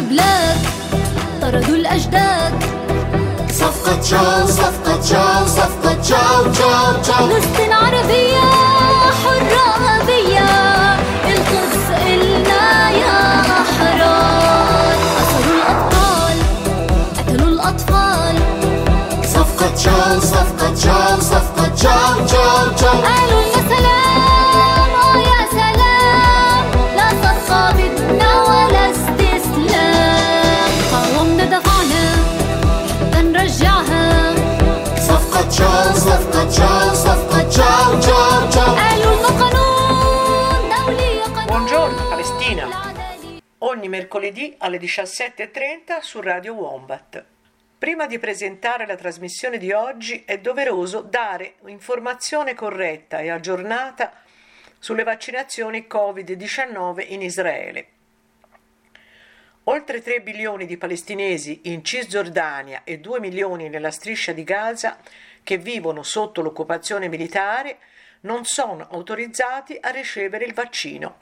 بلاد طردوا الأجداد. صفقة تشاو صفقة تشاو صفقة تشاو تشاو تشاو. فلسطين عربية حرة أبية، القدس إلنا يا أحرار. أسروا الأبطال قتلوا الأطفال. صفقة تشاو صفقة تشاو صفقة تشاو تشاو تشاو. قالوا يا سلام يا سلام، لا صفقة بدنا ولا استسلام. قاومنا دفعنا حتى نرجعها. صفقة تشاو صفقة تشاو صفقة تشاو تشاو تشاو. قالوا إنه قانون دولي قانون. Buongiorno Palestina, ogni mercoledì alle 17:30 su Radio Wombat. Prima di presentare la trasmissione di oggi è doveroso dare informazione corretta e aggiornata sulle vaccinazioni Covid-19 in Israele. Oltre 3 milioni di palestinesi in Cisgiordania e 2 milioni nella striscia di Gaza che vivono sotto l'occupazione militare non sono autorizzati a ricevere il vaccino.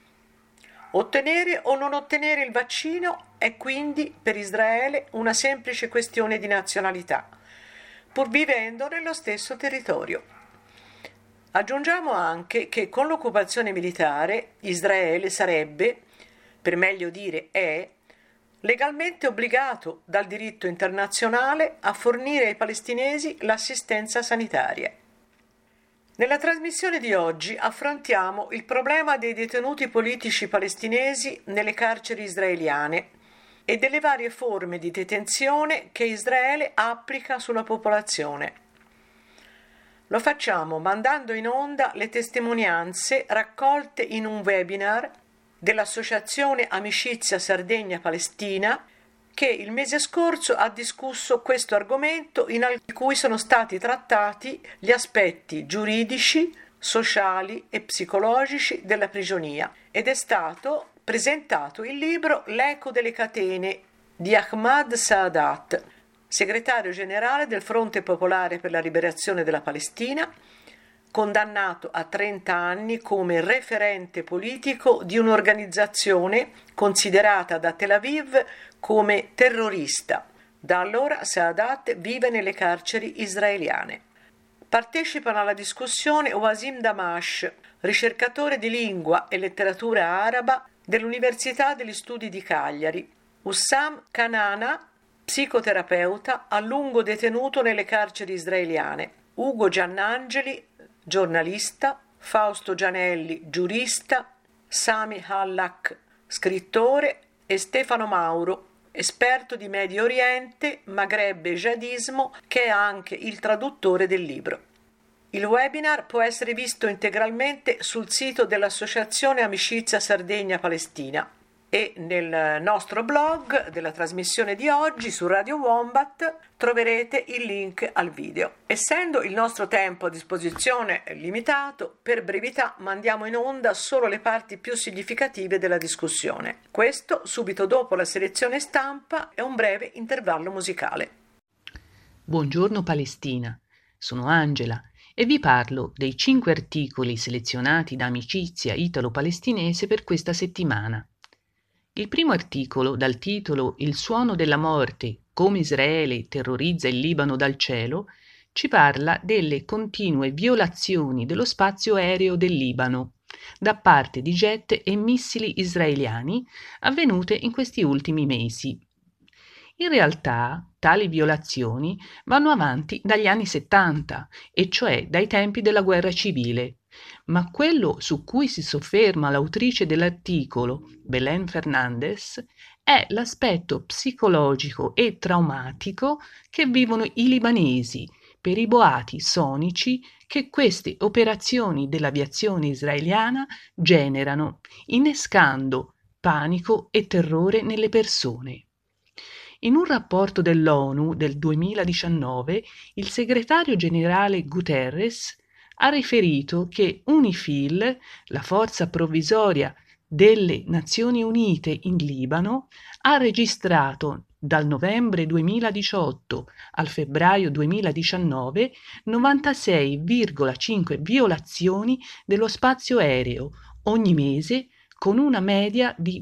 Ottenere o non ottenere il vaccino è quindi per Israele una semplice questione di nazionalità, pur vivendo nello stesso territorio. Aggiungiamo anche che con l'occupazione militare Israele sarebbe, per meglio dire è, legalmente obbligato dal diritto internazionale a fornire ai palestinesi l'assistenza sanitaria. Nella trasmissione di oggi affrontiamo il problema dei detenuti politici palestinesi nelle carceri israeliane e delle varie forme di detenzione che Israele applica sulla popolazione. Lo facciamo mandando in onda le testimonianze raccolte in un webinar dell'Associazione Amicizia Sardegna Palestina che il mese scorso ha discusso questo argomento in cui sono stati trattati gli aspetti giuridici, sociali e psicologici della prigionia ed è stato presentato il libro L'eco delle catene di Ahmad Saadat, segretario generale del Fronte Popolare per la Liberazione della Palestina, condannato a 30 anni come referente politico di un'organizzazione considerata da Tel Aviv come terrorista. Da allora Saadat vive nelle carceri israeliane. Partecipano alla discussione Wasim Damash, ricercatore di lingua e letteratura araba dell'Università degli Studi di Cagliari, Hussam Kanana, psicoterapeuta a lungo detenuto nelle carceri israeliane, Ugo Giannangeli, giornalista, Fausto Gianelli, giurista, Sami Hallak, scrittore e Stefano Mauro, esperto di Medio Oriente, Maghreb e Jihadismo, che è anche il traduttore del libro. Il webinar può essere visto integralmente sul sito dell'Associazione Amicizia Sardegna Palestina e nel nostro blog della trasmissione di oggi su Radio Wombat troverete il link al video. Essendo il nostro tempo a disposizione limitato, per brevità mandiamo in onda solo le parti più significative della discussione. Questo subito dopo la selezione stampa e un breve intervallo musicale. Buongiorno Palestina, sono Angela e vi parlo dei 5 articoli selezionati da Amicizia Italo-Palestinese per questa settimana. Il primo articolo, dal titolo Il suono della morte, come Israele terrorizza il Libano dal cielo, ci parla delle continue violazioni dello spazio aereo del Libano da parte di jet e missili israeliani avvenute in questi ultimi mesi. In realtà, tali violazioni vanno avanti dagli anni 70, e cioè dai tempi della guerra civile. Ma quello su cui si sofferma l'autrice dell'articolo, Belén Fernández, è l'aspetto psicologico e traumatico che vivono i libanesi per i boati sonici che queste operazioni dell'aviazione israeliana generano, innescando panico e terrore nelle persone. In un rapporto dell'ONU del 2019, il segretario generale Guterres ha riferito che UNIFIL, la forza provvisoria delle Nazioni Unite in Libano, ha registrato dal novembre 2018 al febbraio 2019 96,5 violazioni dello spazio aereo ogni mese con una media di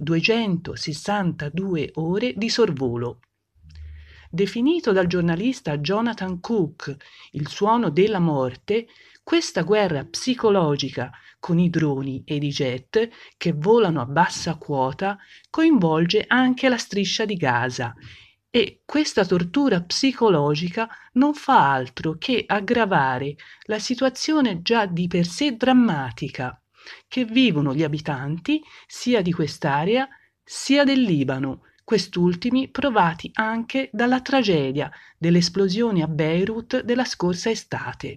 262 ore di sorvolo. Definito dal giornalista Jonathan Cook il suono della morte, questa guerra psicologica con i droni ed i jet che volano a bassa quota coinvolge anche la striscia di Gaza e questa tortura psicologica non fa altro che aggravare la situazione già di per sé drammatica che vivono gli abitanti sia di quest'area sia del Libano, quest'ultimi provati anche dalla tragedia delle esplosioni a Beirut della scorsa estate.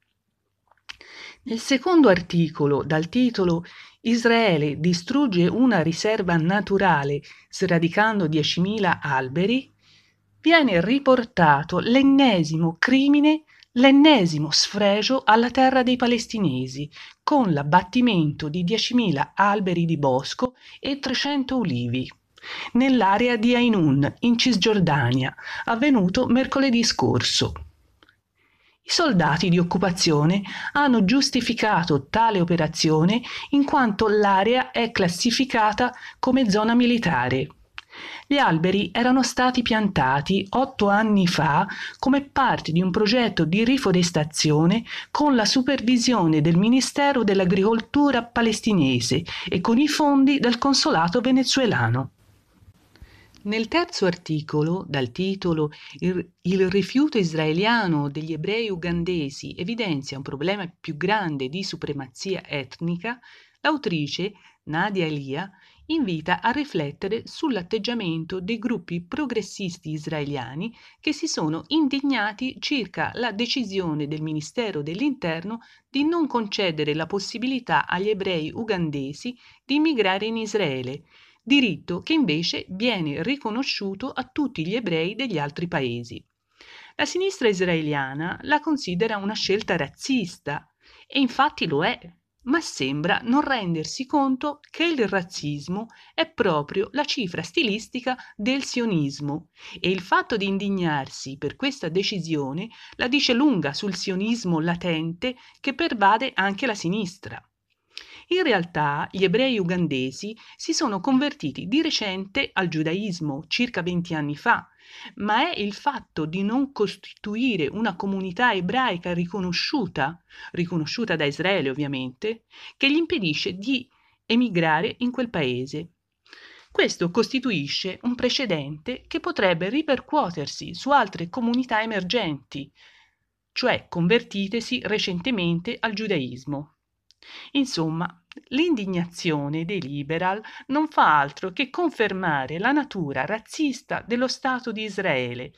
Nel secondo articolo, dal titolo Israele distrugge una riserva naturale sradicando 10.000 alberi, viene riportato l'ennesimo crimine, l'ennesimo sfregio alla terra dei palestinesi, con l'abbattimento di 10.000 alberi di bosco e 300 ulivi nell'area di Ainun, in Cisgiordania, avvenuto mercoledì scorso. I soldati di occupazione hanno giustificato tale operazione in quanto l'area è classificata come zona militare. Gli alberi erano stati piantati 8 anni fa come parte di un progetto di riforestazione con la supervisione del Ministero dell'Agricoltura palestinese e con i fondi del consolato venezuelano. Nel terzo articolo, dal titolo Il rifiuto israeliano degli ebrei ugandesi evidenzia un problema più grande di supremazia etnica, l'autrice Nadia Elia invita a riflettere sull'atteggiamento dei gruppi progressisti israeliani che si sono indignati circa la decisione del Ministero dell'Interno di non concedere la possibilità agli ebrei ugandesi di immigrare in Israele, diritto che invece viene riconosciuto a tutti gli ebrei degli altri paesi. La sinistra israeliana la considera una scelta razzista, e infatti lo è, ma sembra non rendersi conto che il razzismo è proprio la cifra stilistica del sionismo, e il fatto di indignarsi per questa decisione la dice lunga sul sionismo latente che pervade anche la sinistra. In realtà gli ebrei ugandesi si sono convertiti di recente al giudaismo, circa 20 anni fa, ma è il fatto di non costituire una comunità ebraica riconosciuta da Israele ovviamente, che gli impedisce di emigrare in quel paese. Questo costituisce un precedente che potrebbe ripercuotersi su altre comunità emergenti, cioè convertitesi recentemente al giudaismo. Insomma, l'indignazione dei liberal non fa altro che confermare la natura razzista dello Stato di Israele,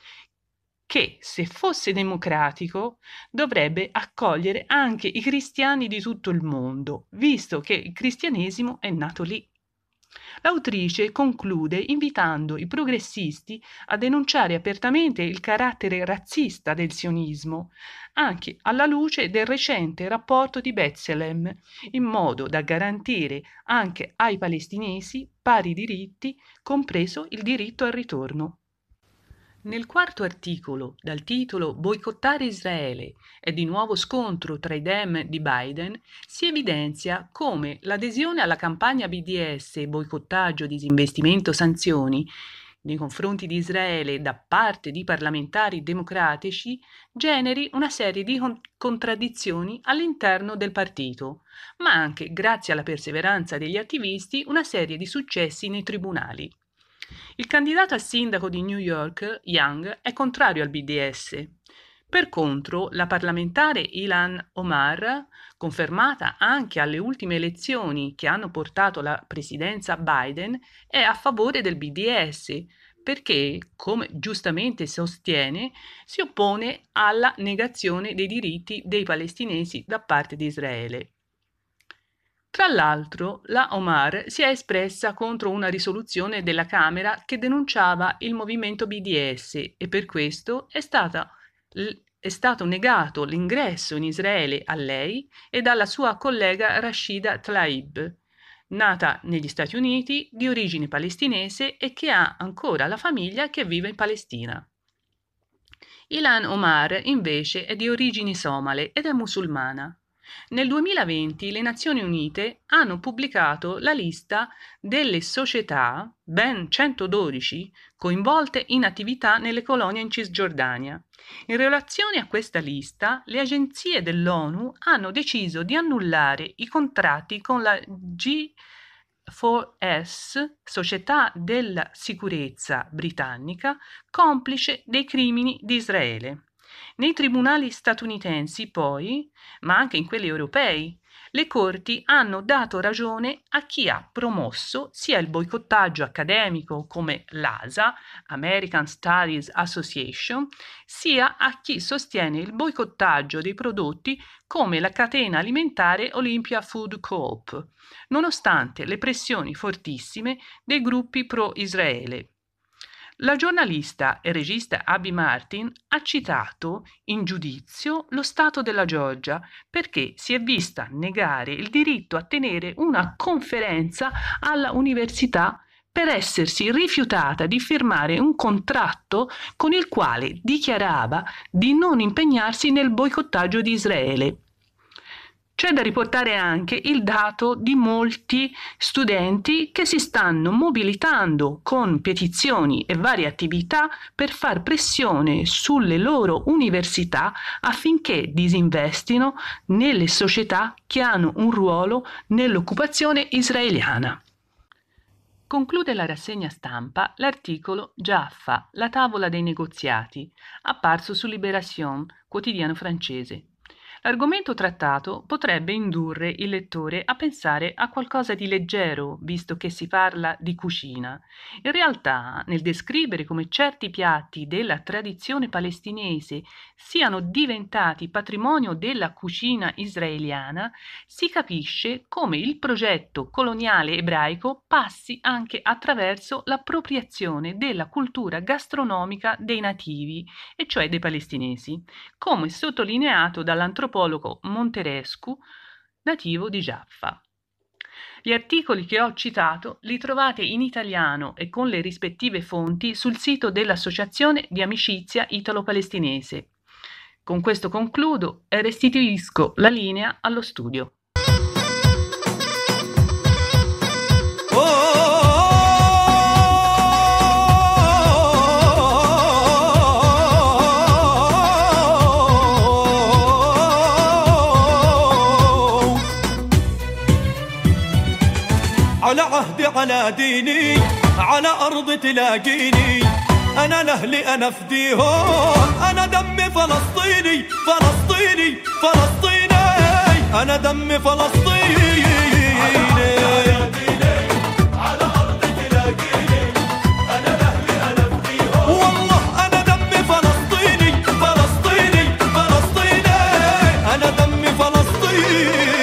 che, se fosse democratico, dovrebbe accogliere anche i cristiani di tutto il mondo, visto che il cristianesimo è nato lì. L'autrice conclude invitando i progressisti a denunciare apertamente il carattere razzista del sionismo, anche alla luce del recente rapporto di B'Tselem, in modo da garantire anche ai palestinesi pari diritti, compreso il diritto al ritorno. Nel quarto articolo, dal titolo Boicottare Israele e di nuovo scontro tra i Dem di Biden, si evidenzia come l'adesione alla campagna BDS boicottaggio, disinvestimento, sanzioni nei confronti di Israele da parte di parlamentari democratici generi una serie di contraddizioni all'interno del partito, ma anche, grazie alla perseveranza degli attivisti, una serie di successi nei tribunali. Il candidato a sindaco di New York, Young, è contrario al BDS. Per contro, la parlamentare Ilhan Omar, confermata anche alle ultime elezioni che hanno portato alla presidenza Biden, è a favore del BDS perché, come giustamente sostiene, si oppone alla negazione dei diritti dei palestinesi da parte di Israele. Tra l'altro, la Omar si è espressa contro una risoluzione della Camera che denunciava il movimento BDS e per questo è stato negato l'ingresso in Israele a lei e alla sua collega Rashida Tlaib, nata negli Stati Uniti, di origine palestinese e che ha ancora la famiglia che vive in Palestina. Ilhan Omar invece è di origini somale ed è musulmana. Nel 2020 le Nazioni Unite hanno pubblicato la lista delle società, ben 112, coinvolte in attività nelle colonie in Cisgiordania. In relazione a questa lista, le agenzie dell'ONU hanno deciso di annullare i contratti con la G4S, società della sicurezza britannica, complice dei crimini di Israele. Nei tribunali statunitensi, poi, ma anche in quelli europei, le corti hanno dato ragione a chi ha promosso sia il boicottaggio accademico come l'ASA, American Studies Association, sia a chi sostiene il boicottaggio dei prodotti come la catena alimentare Olympia Food Coop, nonostante le pressioni fortissime dei gruppi pro-Israele. La giornalista e regista Abby Martin ha citato in giudizio lo Stato della Georgia perché si è vista negare il diritto a tenere una conferenza alla università per essersi rifiutata di firmare un contratto con il quale dichiarava di non impegnarsi nel boicottaggio di Israele. C'è da riportare anche il dato di molti studenti che si stanno mobilitando con petizioni e varie attività per far pressione sulle loro università affinché disinvestino nelle società che hanno un ruolo nell'occupazione israeliana. Conclude la rassegna stampa l'articolo Jaffa, la tavola dei negoziati, apparso su Libération, quotidiano francese. L'argomento trattato potrebbe indurre il lettore a pensare a qualcosa di leggero, visto che si parla di cucina. In realtà, nel descrivere come certi piatti della tradizione palestinese siano diventati patrimonio della cucina israeliana, si capisce come il progetto coloniale ebraico passi anche attraverso l'appropriazione della cultura gastronomica dei nativi, e cioè dei palestinesi, come sottolineato dall'antropologo Monterescu, nativo di Jaffa. Gli articoli che ho citato li trovate in italiano e con le rispettive fonti sul sito dell'Associazione di Amicizia Italo-Palestinese. Con questo concludo e restituisco la linea allo studio. على عهدي على ديني على أرض تلاقيني أنا لأهلي أنا فديهم أنا دمي فلسطيني فلسطيني فلسطيني أنا دمي فلسطيني على أرض تلاقيني أنا لأهلي أنا فديهم والله أنا دمي فلسطيني فلسطيني فلسطيني أنا دمي فلسطيني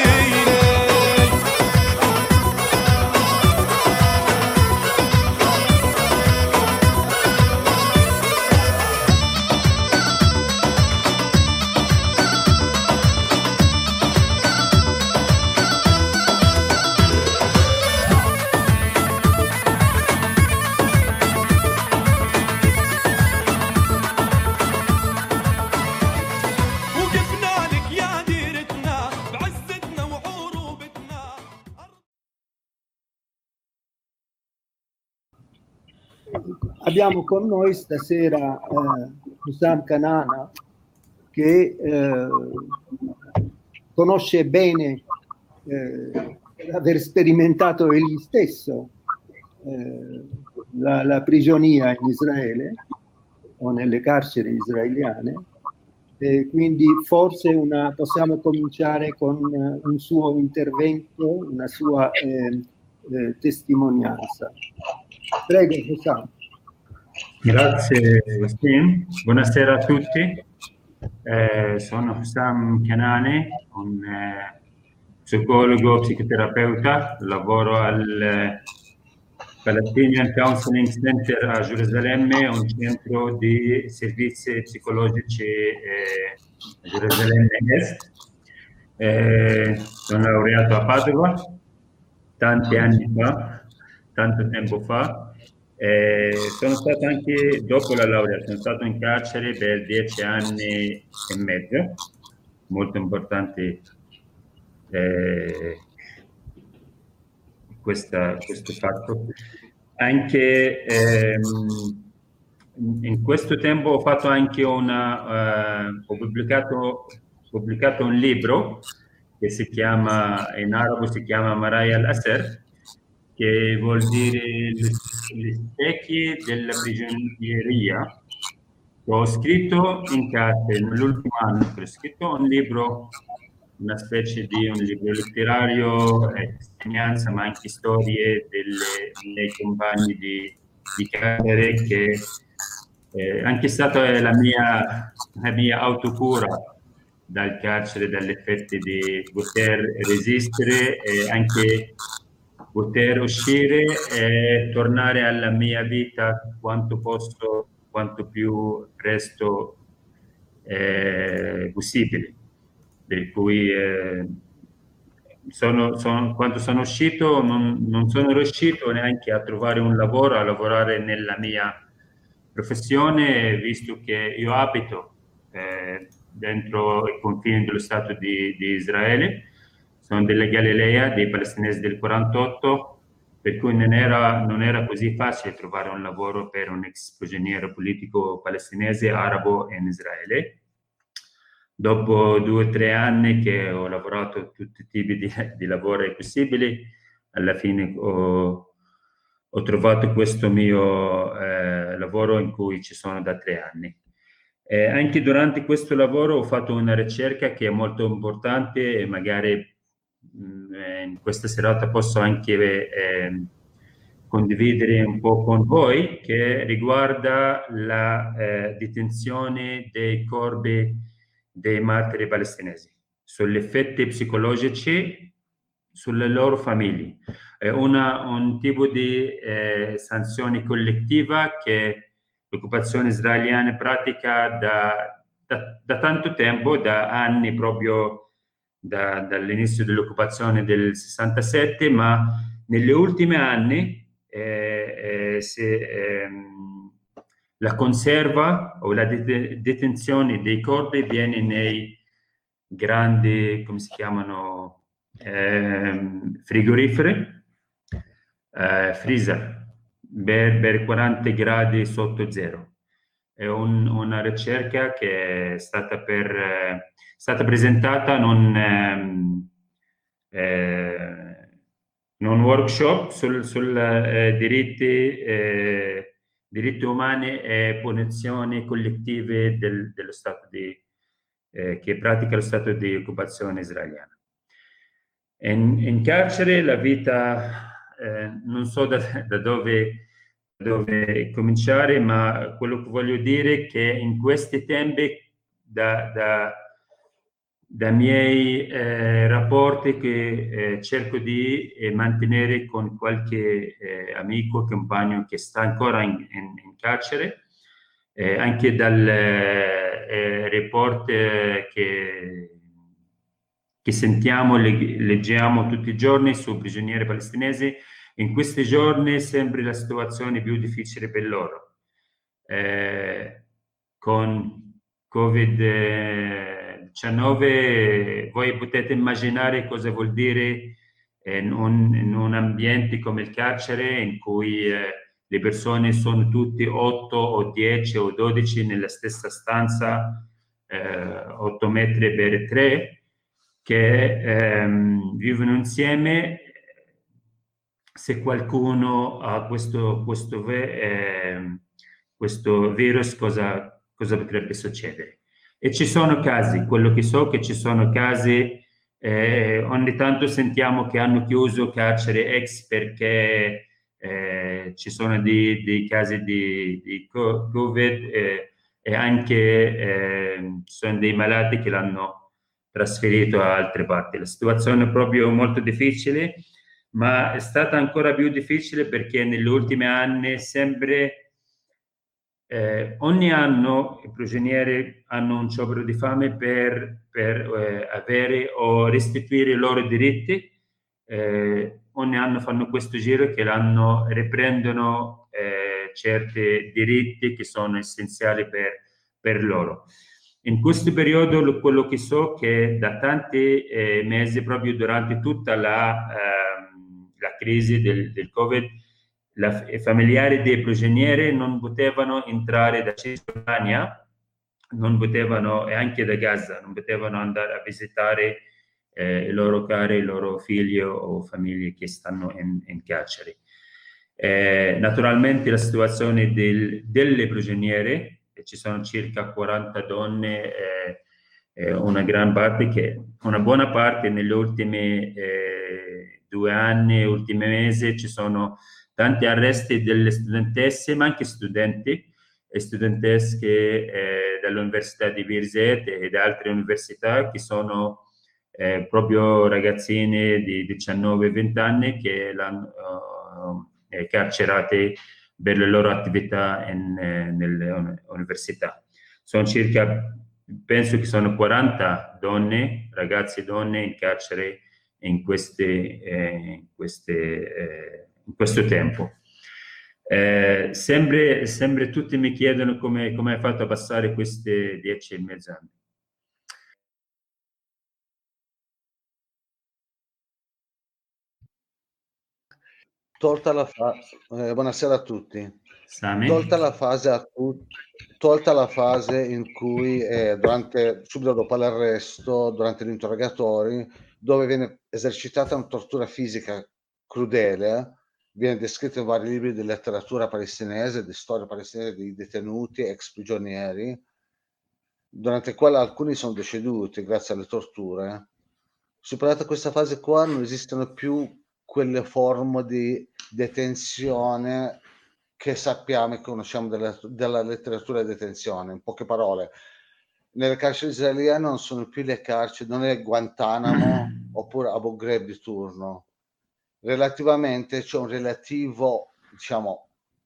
Abbiamo con noi stasera Hussam Kanana, che conosce bene aver sperimentato egli stesso la prigionia in Israele o nelle carceri israeliane, e quindi forse possiamo cominciare con un suo intervento, una sua testimonianza. Prego, Hussam. Grazie Steve, buonasera a tutti, sono Hussam Kanane, un psicologo, psicoterapeuta, lavoro al Palestinian Counseling Center a Gerusalemme, un centro di servizi psicologici a Gerusalemme Est. Sono laureato a Padova tanti anni fa, tanto tempo fa. Sono stato anche dopo la laurea, sono stato in carcere per 10 anni e mezzo, molto importante questo fatto. Anche in questo tempo ho fatto anche ho pubblicato un libro che si chiama, in arabo si chiama Maraya al-Asr, che vuol dire gli specchi della prigionieria. Ho scritto in carcere nell'ultimo anno, ho scritto un libro, una specie di un libro letterario, testimonianza, ma anche storie dei compagni di carcere, che anche stata la mia autocura dal carcere, dagli effetti di poter resistere e anche poter uscire e tornare alla mia vita quanto posso, quanto più presto possibile. Per cui quando sono uscito non sono riuscito neanche a trovare un lavoro, a lavorare nella mia professione, visto che io abito dentro i confini dello Stato di Israele, sono della Galilea, dei palestinesi del 48, per cui non era così facile trovare un lavoro per un ex prigioniero politico palestinese arabo in Israele. Dopo 2 o 3 anni che ho lavorato tutti i tipi di lavori possibili, alla fine ho trovato questo mio lavoro in cui ci sono da 3 anni. Anche durante questo lavoro ho fatto una ricerca che è molto importante e magari in questa serata posso anche condividere un po' con voi, che riguarda la detenzione dei corpi dei martiri palestinesi, sugli effetti psicologici sulle loro famiglie. È un tipo di sanzione collettiva che l'occupazione israeliana pratica da tanto tempo, da anni, proprio dall'inizio dell'occupazione del 67, ma negli ultimi anni la conserva o la detenzione dei corpi viene nei grandi, come si chiamano, frigoriferi, freezer, per 40 gradi sotto zero. È una ricerca che è stata presentata in un workshop sul diritti umani e punizioni collettive dello Stato che pratica lo Stato di occupazione israeliana. In carcere la vita, non so da dove cominciare, ma quello che voglio dire è che in questi tempi, da miei rapporti che cerco di mantenere con qualche amico, compagno che sta ancora in carcere, anche dal report che sentiamo, leggiamo tutti i giorni su prigionieri palestinesi, in questi giorni sembra la situazione più difficile per loro. Con Covid-19 voi potete immaginare cosa vuol dire in un ambiente come il carcere, in cui le persone sono tutti 8 o 10 o 12 nella stessa stanza, 8 metri per 3, che vivono insieme. Se qualcuno ha questo virus, cosa potrebbe succedere? E ci sono casi, quello che so che ci sono casi, ogni tanto sentiamo che hanno chiuso carcere ex perché ci sono dei casi di Covid e anche ci sono dei malati che l'hanno trasferito a altre parti. La situazione è proprio molto difficile, ma è stata ancora più difficile perché negli ultimi anni ogni anno i prigionieri hanno un sciopero di fame per avere o restituire i loro diritti. Ogni anno fanno questo giro che riprendono certi diritti che sono essenziali per loro. In questo periodo quello che so che da tanti mesi, proprio durante tutta la crisi del Covid, i familiari dei prigionieri non potevano entrare da Cisgiordania, non potevano, e anche da Gaza, non potevano andare a visitare i loro cari, i loro figli o famiglie che stanno in carcere. Naturalmente la situazione delle prigioniere, ci sono circa 40 donne, una buona parte negli ultimi 2 anni, ultimi mesi, ci sono tanti arresti delle studentesse, ma anche studenti e studentesche dall'Università di Birzeit e da altre università che sono proprio ragazzine di 19-20 anni che l'hanno carcerate per le loro attività nelle università. Sono circa, penso che sono 40 donne, ragazze e donne in carcere in questo tempo. Sempre tutti mi chiedono come hai fatto a passare questi 10 e mezzo anni. Buonasera a tutti. Sami? Tolta la fase in cui subito dopo l'arresto, durante gli interrogatori, dove viene esercitata una tortura fisica crudele, viene descritto in vari libri di letteratura palestinese, di storia palestinese, di detenuti, ex prigionieri, durante la quale alcuni sono deceduti grazie alle torture. Superata questa fase qua non esistono più quelle forme di detenzione che sappiamo e conosciamo della letteratura di detenzione. In poche parole, nelle carceri israeliane non sono più le carceri, non è Guantanamo oppure Abu Ghraib di turno. Relativamente c'è un relativo, diciamo,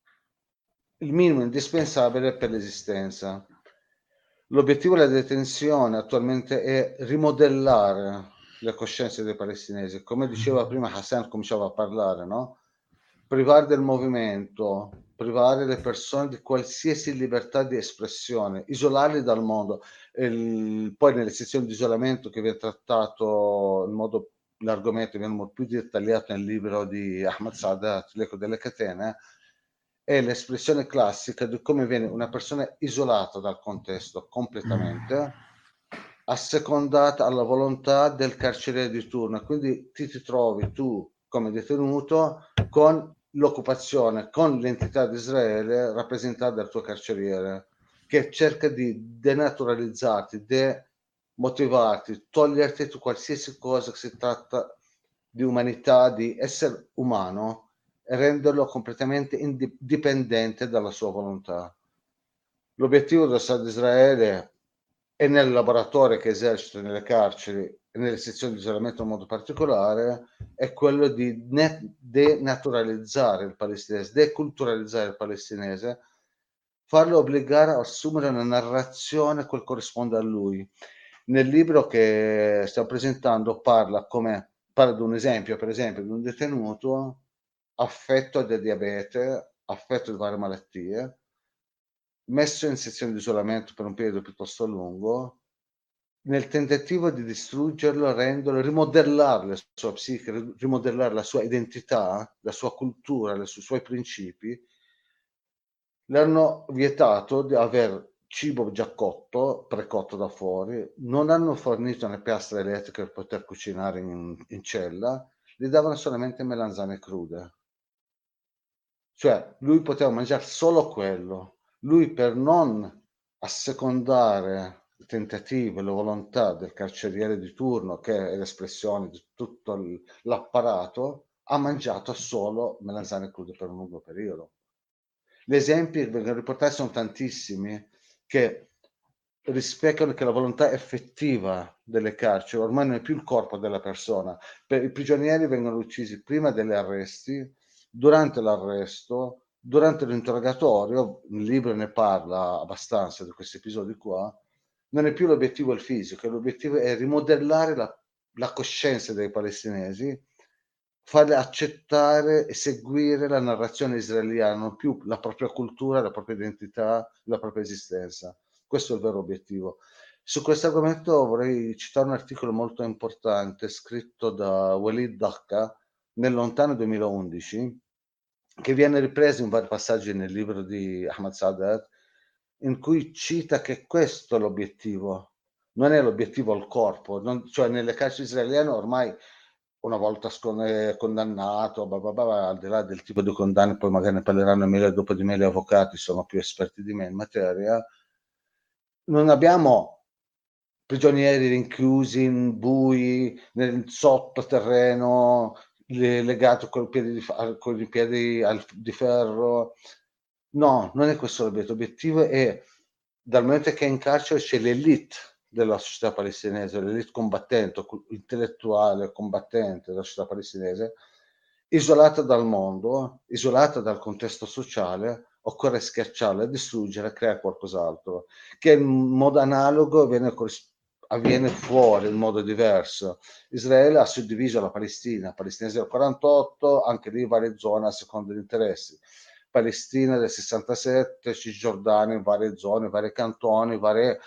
il minimo indispensabile per l'esistenza. L'obiettivo della detenzione attualmente è rimodellare le coscienze dei palestinesi. Come diceva prima Hassan, cominciava a parlare, no? Privare del movimento, privare le persone di qualsiasi libertà di espressione, isolarli dal mondo. Poi nelle sezioni di isolamento che viene trattato in modo, l'argomento viene molto più dettagliato nel libro di Ahmad Sadat, L'eco delle catene, è l'espressione classica di come viene una persona isolata dal contesto completamente, assecondata alla volontà del carceriere di turno. Quindi ti trovi tu come detenuto con l'occupazione, con l'entità di Israele rappresentata dal tuo carceriere, che cerca di denaturalizzarti, demotivarti, toglierti tu qualsiasi cosa che si tratta di umanità, di essere umano, e renderlo completamente dipendente dalla sua volontà. L'obiettivo dello Stato di Israele e nel laboratorio che esercita nelle carceri e nelle sezioni di isolamento in modo particolare è quello di denaturalizzare il palestinese, deculturalizzare il palestinese, farlo obbligare a assumere una narrazione che corrisponde a lui. Nel libro che stiamo presentando parla di un esempio, per esempio, di un detenuto affetto da diabete, affetto di varie malattie, messo in sezione di isolamento per un periodo piuttosto lungo, nel tentativo di distruggerlo, rimodellare la sua psiche, rimodellare la sua identità, la sua cultura, i suoi principi, le hanno vietato di avere cibo già cotto, precotto da fuori, non hanno fornito una piastra elettrica per poter cucinare in cella, gli davano solamente melanzane crude. Cioè, lui poteva mangiare solo quello. Lui, per non assecondare il tentativo e la volontà del carceriere di turno, che è l'espressione di tutto l'apparato, ha mangiato solo melanzane crude per un lungo periodo. Gli esempi che vengono riportati sono tantissimi, che rispecchiano che la volontà effettiva delle carceri ormai non è più il corpo della persona. I prigionieri vengono uccisi prima degli arresti, durante l'arresto, durante l'interrogatorio. Il libro ne parla abbastanza di questi episodi qua. Non è più l'obiettivo il fisico, l'obiettivo è rimodellare la coscienza dei palestinesi, farli accettare e seguire la narrazione israeliana, non più la propria cultura, la propria identità, la propria esistenza. Questo è il vero obiettivo. Su questo argomento vorrei citare un articolo molto importante scritto da Walid Dacca nel lontano 2011, che viene ripreso in vari passaggi nel libro di Ahmad Sadat, in cui cita che questo è l'obiettivo, non è l'obiettivo il corpo, cioè nelle carceri israeliane ormai una volta condannato, al di là del tipo di condanne, poi magari ne parleranno meglio dopo di me gli avvocati, sono più esperti di me in materia, non abbiamo prigionieri rinchiusi in bui, nel sottoterreno, legato con i piedi di ferro. No, non è questo l'obiettivo. È dal momento che è in carcere c'è l'elite della società palestinese, l'elite combattente, intellettuale, combattente della società palestinese, isolata dal mondo, isolata dal contesto sociale. Occorre schiacciarla, distruggerla, creare qualcos'altro che in modo analogo avviene fuori in modo diverso. Israele ha suddiviso la Palestina del 48, anche lì varie zone a seconda degli interessi. Palestina del 67, Cisgiordania in varie zone, vari cantoni,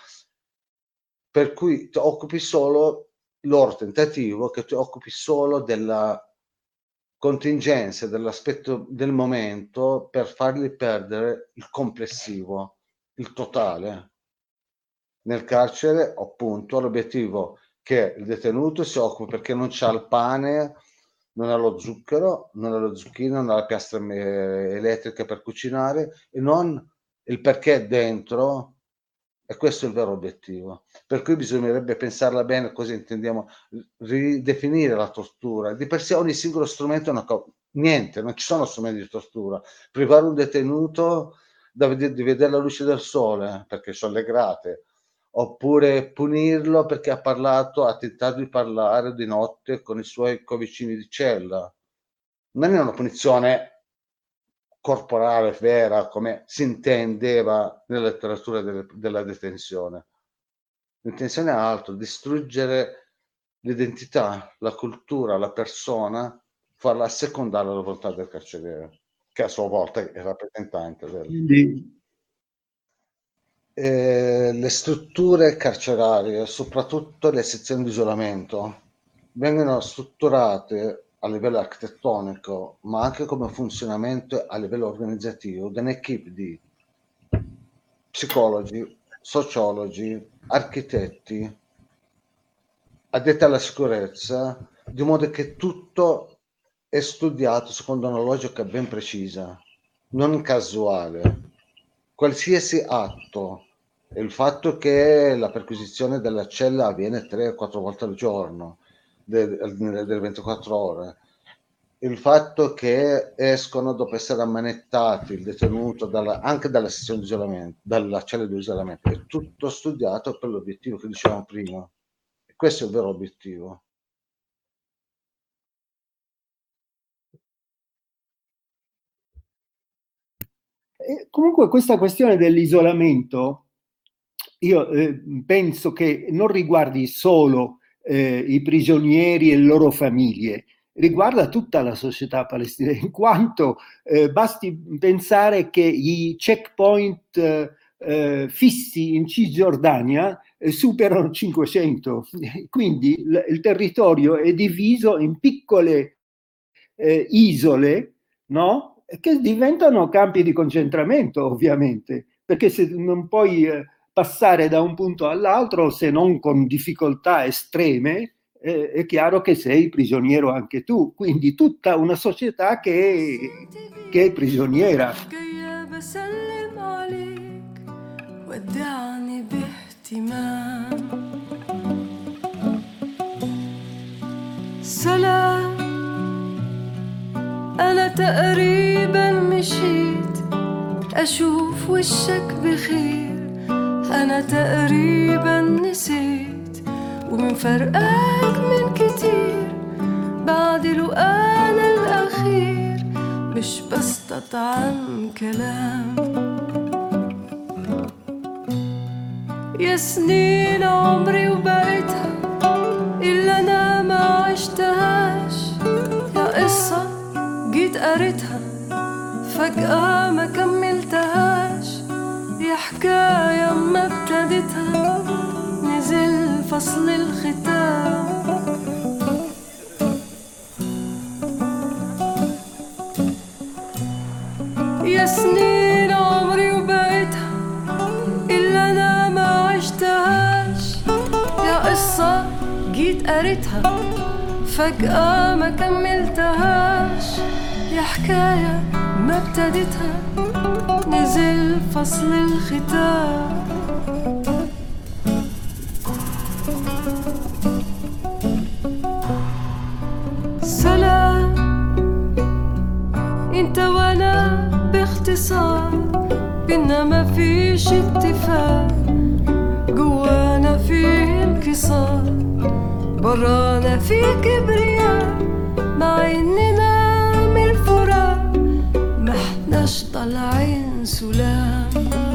per cui ti occupi solo loro tentativo che ti occupi solo della contingenza, dell'aspetto del momento per fargli perdere il complessivo, il totale. Nel carcere, appunto, l'obiettivo che il detenuto si occupi perché non c'ha il pane, non ha lo zucchero, non ha lo zucchino, non ha la piastra elettrica per cucinare e non il perché dentro. E questo è il vero obiettivo. Per cui bisognerebbe pensarla bene cosa intendiamo, ridefinire la tortura. Di per sé ogni singolo strumento è una cosa. Niente, non ci sono strumenti di tortura. Privare un detenuto di vedere la luce del sole perché sono le grate, oppure punirlo perché ha tentato di parlare di notte con i suoi covicini di cella. Non è una punizione corporale vera come si intendeva nella letteratura della detenzione. L'intenzione è altro, distruggere l'identità, la cultura, la persona, farla assecondare alla volontà del carceriere, che a sua volta è rappresentante le strutture carcerarie, soprattutto le sezioni di isolamento, vengono strutturate a livello architettonico, ma anche come funzionamento a livello organizzativo, da un'equipe di psicologi, sociologi, architetti, addetti alla sicurezza, di modo che tutto è studiato secondo una logica ben precisa, non casuale. Qualsiasi atto, il fatto che la perquisizione della cella avviene 3 o 4 volte al giorno, delle 24 ore, il fatto che escono dopo essere ammanettati il detenuto anche dalla sezione di isolamento, dalla cella di isolamento, è tutto studiato per l'obiettivo che dicevamo prima. E questo è il vero obiettivo. Comunque questa questione dell'isolamento, io penso che non riguardi solo i prigionieri e le loro famiglie, riguarda tutta la società palestinese, in quanto basti pensare che i checkpoint fissi in Cisgiordania superano 500, quindi il territorio è diviso in piccole isole, no? Che diventano campi di concentramento, ovviamente, perché se non puoi passare da un punto all'altro, se non con difficoltà estreme, è chiaro che sei prigioniero anche tu. Quindi tutta una società che è prigioniera. سلام أنا تقريبا مشيت أشوف وشك بخير أنا تقريبا نسيت ومن فرقك من كتير بعد لقانا الأخير مش بستطعم كلام يا سنين عمري وبقيتها إلا أنا ما عشتهاش يا قصة جيت قريتها فجأة ما كملتهاش يا حكاية ما ابتديتها فصل الختام. يا سنين عمري وبقيتها إلا أنا ما عشتهاش، يا قصة جيت قريتها فجأة ما كملتهاش، يا حكاية ما ابتديتها نزل فصل الختام. سلام انت وانا باختصار، بينا ما فيش اتفاق، جوانا فيه انكسار، برانا فيه كبرياء، مع اننا من الفراق ما احناش طالعين سلام.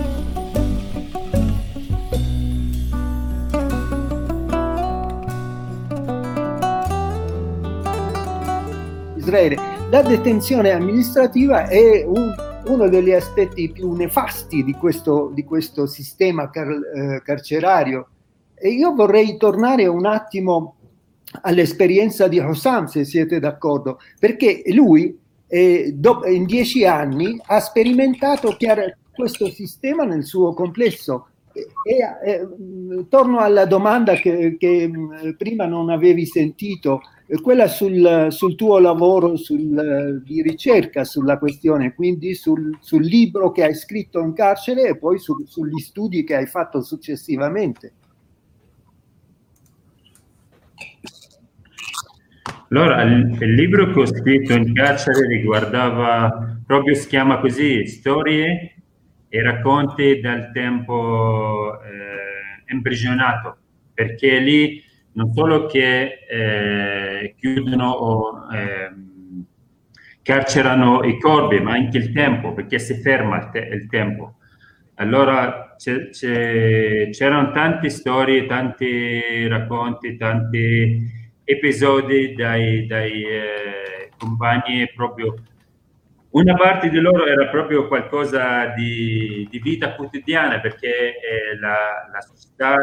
Israele. La detenzione amministrativa è uno degli aspetti più nefasti di questo sistema carcerario. E io vorrei tornare un attimo all'esperienza di Hossam, se siete d'accordo, perché lui in 10 anni ha sperimentato questo sistema nel suo complesso. Torno alla domanda che prima non avevi sentito, quella sul tuo lavoro di ricerca sulla questione, quindi sul libro che hai scritto in carcere e poi sugli studi che hai fatto successivamente. Allora, il libro che ho scritto in carcere riguardava, proprio si chiama così, storie e racconti dal tempo imprigionato, perché lì non solo che chiudono o carcerano i corpi, ma anche il tempo, perché si ferma il tempo. Allora c'erano tante storie, tanti racconti, tanti episodi dai compagni, proprio una parte di loro era proprio qualcosa di vita quotidiana, perché la società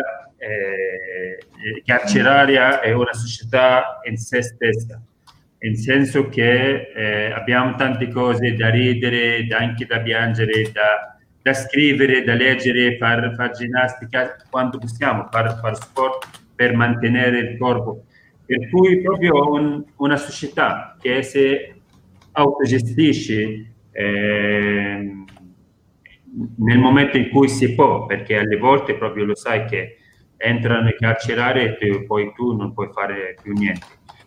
carceraria è una società in se stessa, nel senso che abbiamo tante cose da ridere, anche da piangere, da scrivere, da leggere, far ginnastica quando possiamo, far sport per mantenere il corpo. Per cui proprio una società che si autogestisce nel momento in cui si può, perché alle volte proprio lo sai che entrano i carcerari e poi tu non puoi fare più niente.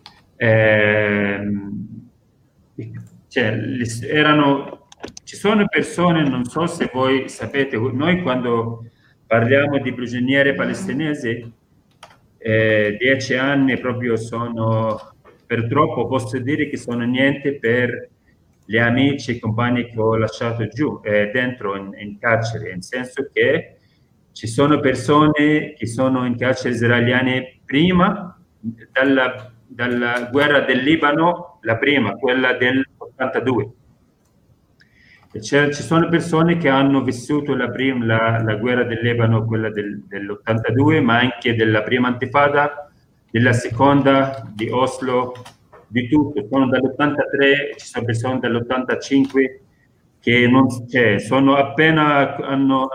Ci sono persone, non so se voi sapete, noi quando parliamo di prigionieri palestinesi, 10 anni proprio purtroppo posso dire che sono niente per gli amici e compagni che ho lasciato giù dentro in carcere, nel senso che ci sono persone che sono in carcere israeliane prima dalla guerra del Libano, la prima, quella dell'82. Ci sono persone che hanno vissuto la guerra del Libano, quella dell'82, ma anche della prima Intifada, della seconda, di Oslo, di tutto. Sono dall'83, ci sono persone dall'85 che sono appena hanno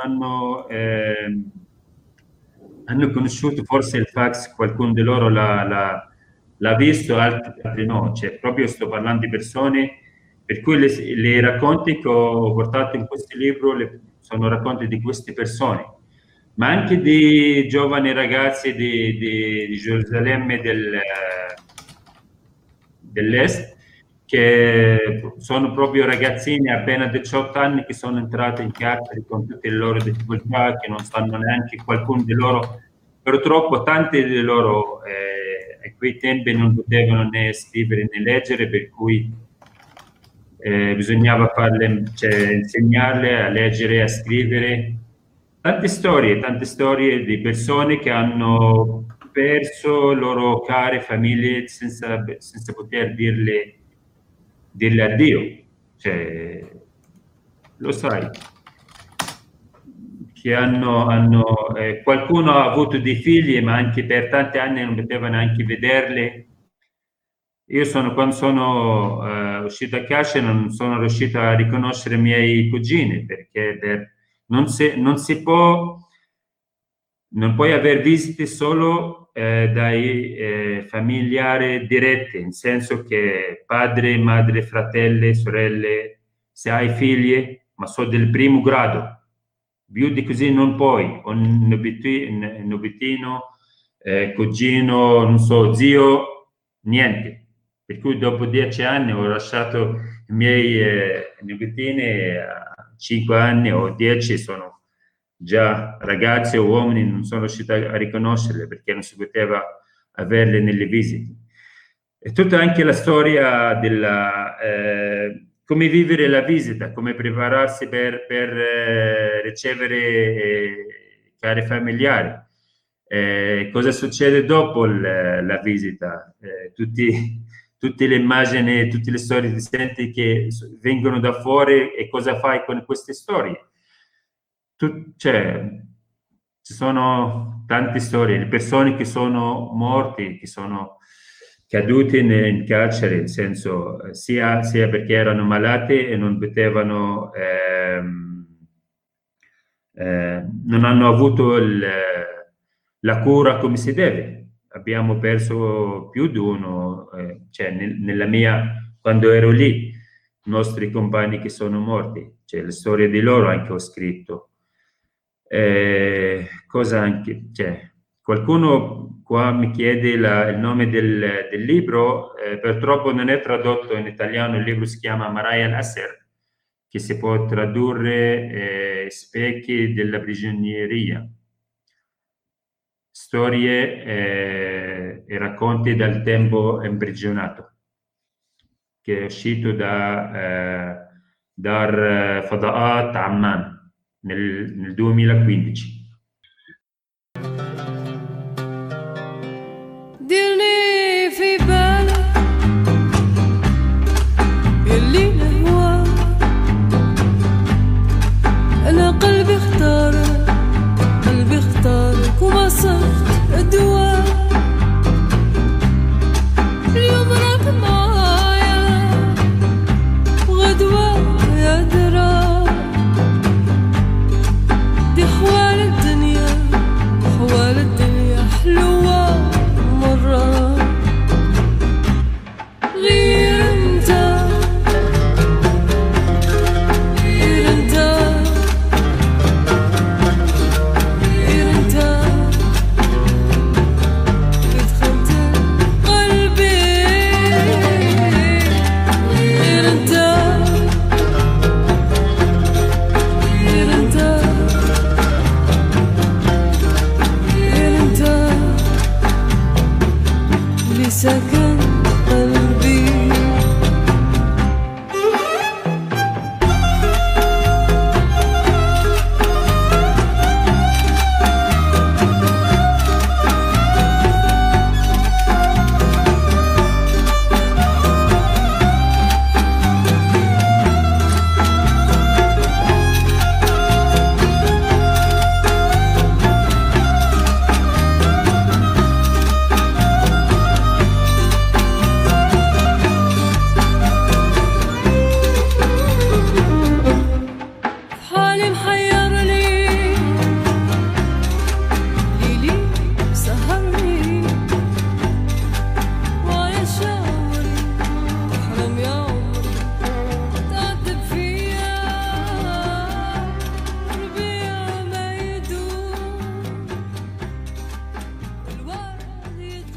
conosciuto forse il fax, qualcuno di loro l'ha visto, altri no. Proprio sto parlando di persone per cui i racconti che ho portato in questo libro sono racconti di queste persone, ma anche di giovani ragazzi di Gerusalemme dell'Est, che sono proprio ragazzini appena 18 anni che sono entrati in carcere con tutte le loro difficoltà, che non sanno neanche, qualcuno di loro, purtroppo tanti di loro a quei tempi non potevano né scrivere né leggere, per cui bisognava insegnarle a leggere e a scrivere. Tante storie di persone che hanno perso loro care famiglie senza poter dirle addio. Lo sai che qualcuno ha avuto dei figli, ma anche per tanti anni non poteva neanche vederli. Io quando sono uscito a carcere non sono riuscito a riconoscere i miei cugini, perché non puoi avere visite solo dai familiari diretti, nel senso che padre, madre, fratelli, sorelle, se hai figli, ma sono del primo grado. Più di così non puoi, un nobitino, cugino, non so, zio, niente. Per cui dopo 10 anni ho lasciato i miei nobitini, a 5 anni o 10 sono già ragazzi o uomini, non sono riuscito a riconoscerli perché non si poteva averli nelle visite. E tutta anche la storia della come vivere la visita, come prepararsi per ricevere cari familiari, cosa succede dopo la visita, tutte le immagini, tutte le storie che senti che vengono da fuori e cosa fai con queste storie. Cioè, ci sono tante storie, le persone che sono morti, che sono caduti in carcere, nel senso sia perché erano malati e non potevano, non hanno avuto la cura come si deve. Abbiamo perso più di uno, cioè nella mia, quando ero lì, i nostri compagni che sono morti, cioè le storie di loro anche ho scritto. Cosa anche, cioè, qualcuno qua mi chiede il nome del libro, purtroppo non è tradotto in italiano, il libro si chiama Maraya al-Asser, che si può tradurre Specchi della prigionieria, storie e racconti dal tempo imprigionato, che è uscito da Dar Fada'at Amman nel 2015. ديرني في بالك يلي نهواك أنا قلبي اختارك وما صرت أدواك اليوم راك معايا وغدوة يا دراك دي حوال الدنيا حلوة مرة غير انت دخلت قلبي غير انت اللي سكن قلبي حالي محير ليلي سهرني ويا شعوري احلم يا عمري تعذب فيا قلبي ما يدوم الوعد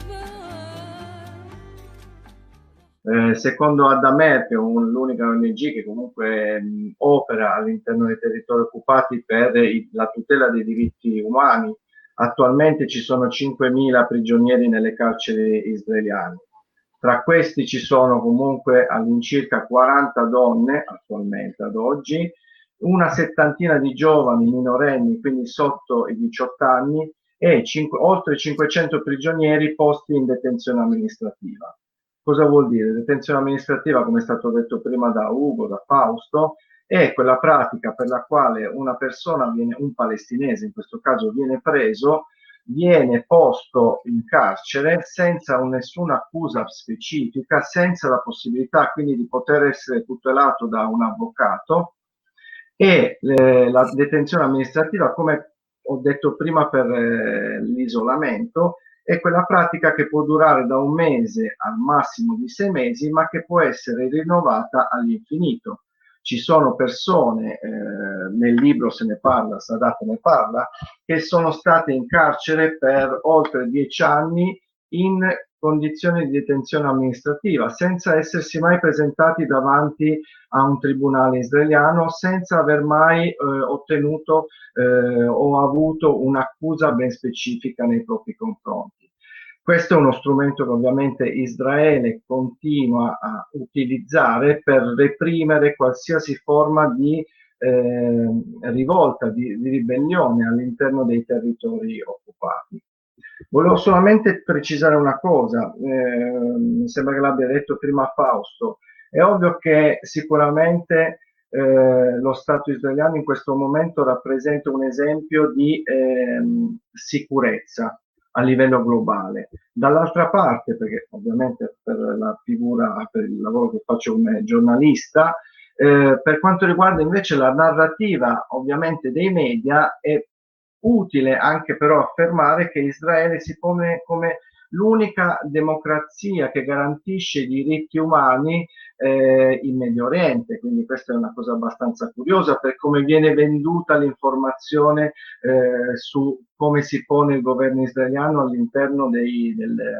يتبان. Secondo Adamer, che è l'unica ONG che comunque opera all'interno dei territori occupati per la tutela dei diritti umani, attualmente ci sono 5.000 prigionieri nelle carceri israeliane. Tra questi ci sono comunque all'incirca 40 donne, attualmente ad oggi, una settantina di giovani minorenni, quindi sotto i 18 anni, e oltre 500 prigionieri posti in detenzione amministrativa. Cosa vuol dire? Detenzione amministrativa, come è stato detto prima da Ugo, da Fausto, è quella pratica per la quale una persona un palestinese in questo caso, viene preso, viene posto in carcere senza nessuna accusa specifica, senza la possibilità quindi di poter essere tutelato da un avvocato, e la detenzione amministrativa, come ho detto prima per l'isolamento, è quella pratica che può durare da 1 mese al massimo di 6 mesi, ma che può essere rinnovata all'infinito. Ci sono persone, nel libro se ne parla, Sadat ne parla, che sono state in carcere per oltre 10 anni in condizioni di detenzione amministrativa, senza essersi mai presentati davanti a un tribunale israeliano, senza aver mai ottenuto o avuto un'accusa ben specifica nei propri confronti. Questo è uno strumento che ovviamente Israele continua a utilizzare per reprimere qualsiasi forma di rivolta, di ribellione all'interno dei territori occupati. Volevo solamente precisare una cosa, mi sembra che l'abbia detto prima Fausto. È ovvio che sicuramente lo Stato israeliano in questo momento rappresenta un esempio di sicurezza a livello globale. Dall'altra parte, perché ovviamente per la figura, per il lavoro che faccio come giornalista, per quanto riguarda invece la narrativa ovviamente dei media, è utile anche però affermare che Israele si pone come l'unica democrazia che garantisce i diritti umani in Medio Oriente, quindi questa è una cosa abbastanza curiosa per come viene venduta l'informazione su come si pone il governo israeliano all'interno dei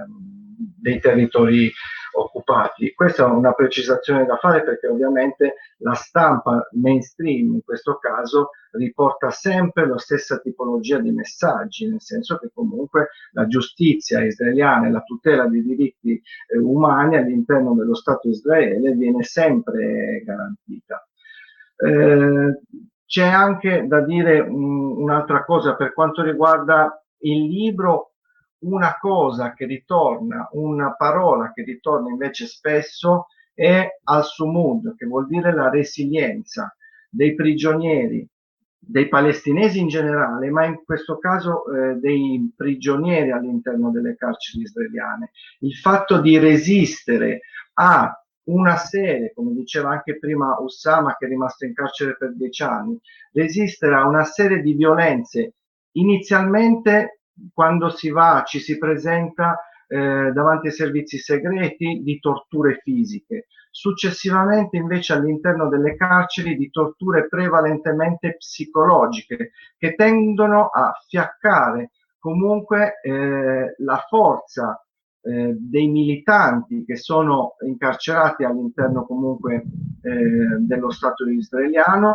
territori occupati. Questa è una precisazione da fare, perché ovviamente la stampa mainstream in questo caso riporta sempre la stessa tipologia di messaggi, nel senso che comunque la giustizia israeliana e la tutela dei diritti umani all'interno dello Stato Israele viene sempre garantita. C'è anche da dire un'altra cosa per quanto riguarda il libro. Una cosa che ritorna, una parola che ritorna invece spesso è al-sumud, che vuol dire la resilienza dei prigionieri, dei palestinesi in generale, ma in questo caso dei prigionieri all'interno delle carceri israeliane. Il fatto di resistere a una serie, come diceva anche prima Ussama, che è rimasto in carcere per 10 anni, resistere a una serie di violenze, inizialmente quando ci si presenta davanti ai servizi segreti, di torture fisiche, successivamente invece all'interno delle carceri di torture prevalentemente psicologiche, che tendono a fiaccare comunque la forza dei militanti che sono incarcerati all'interno comunque dello Stato israeliano,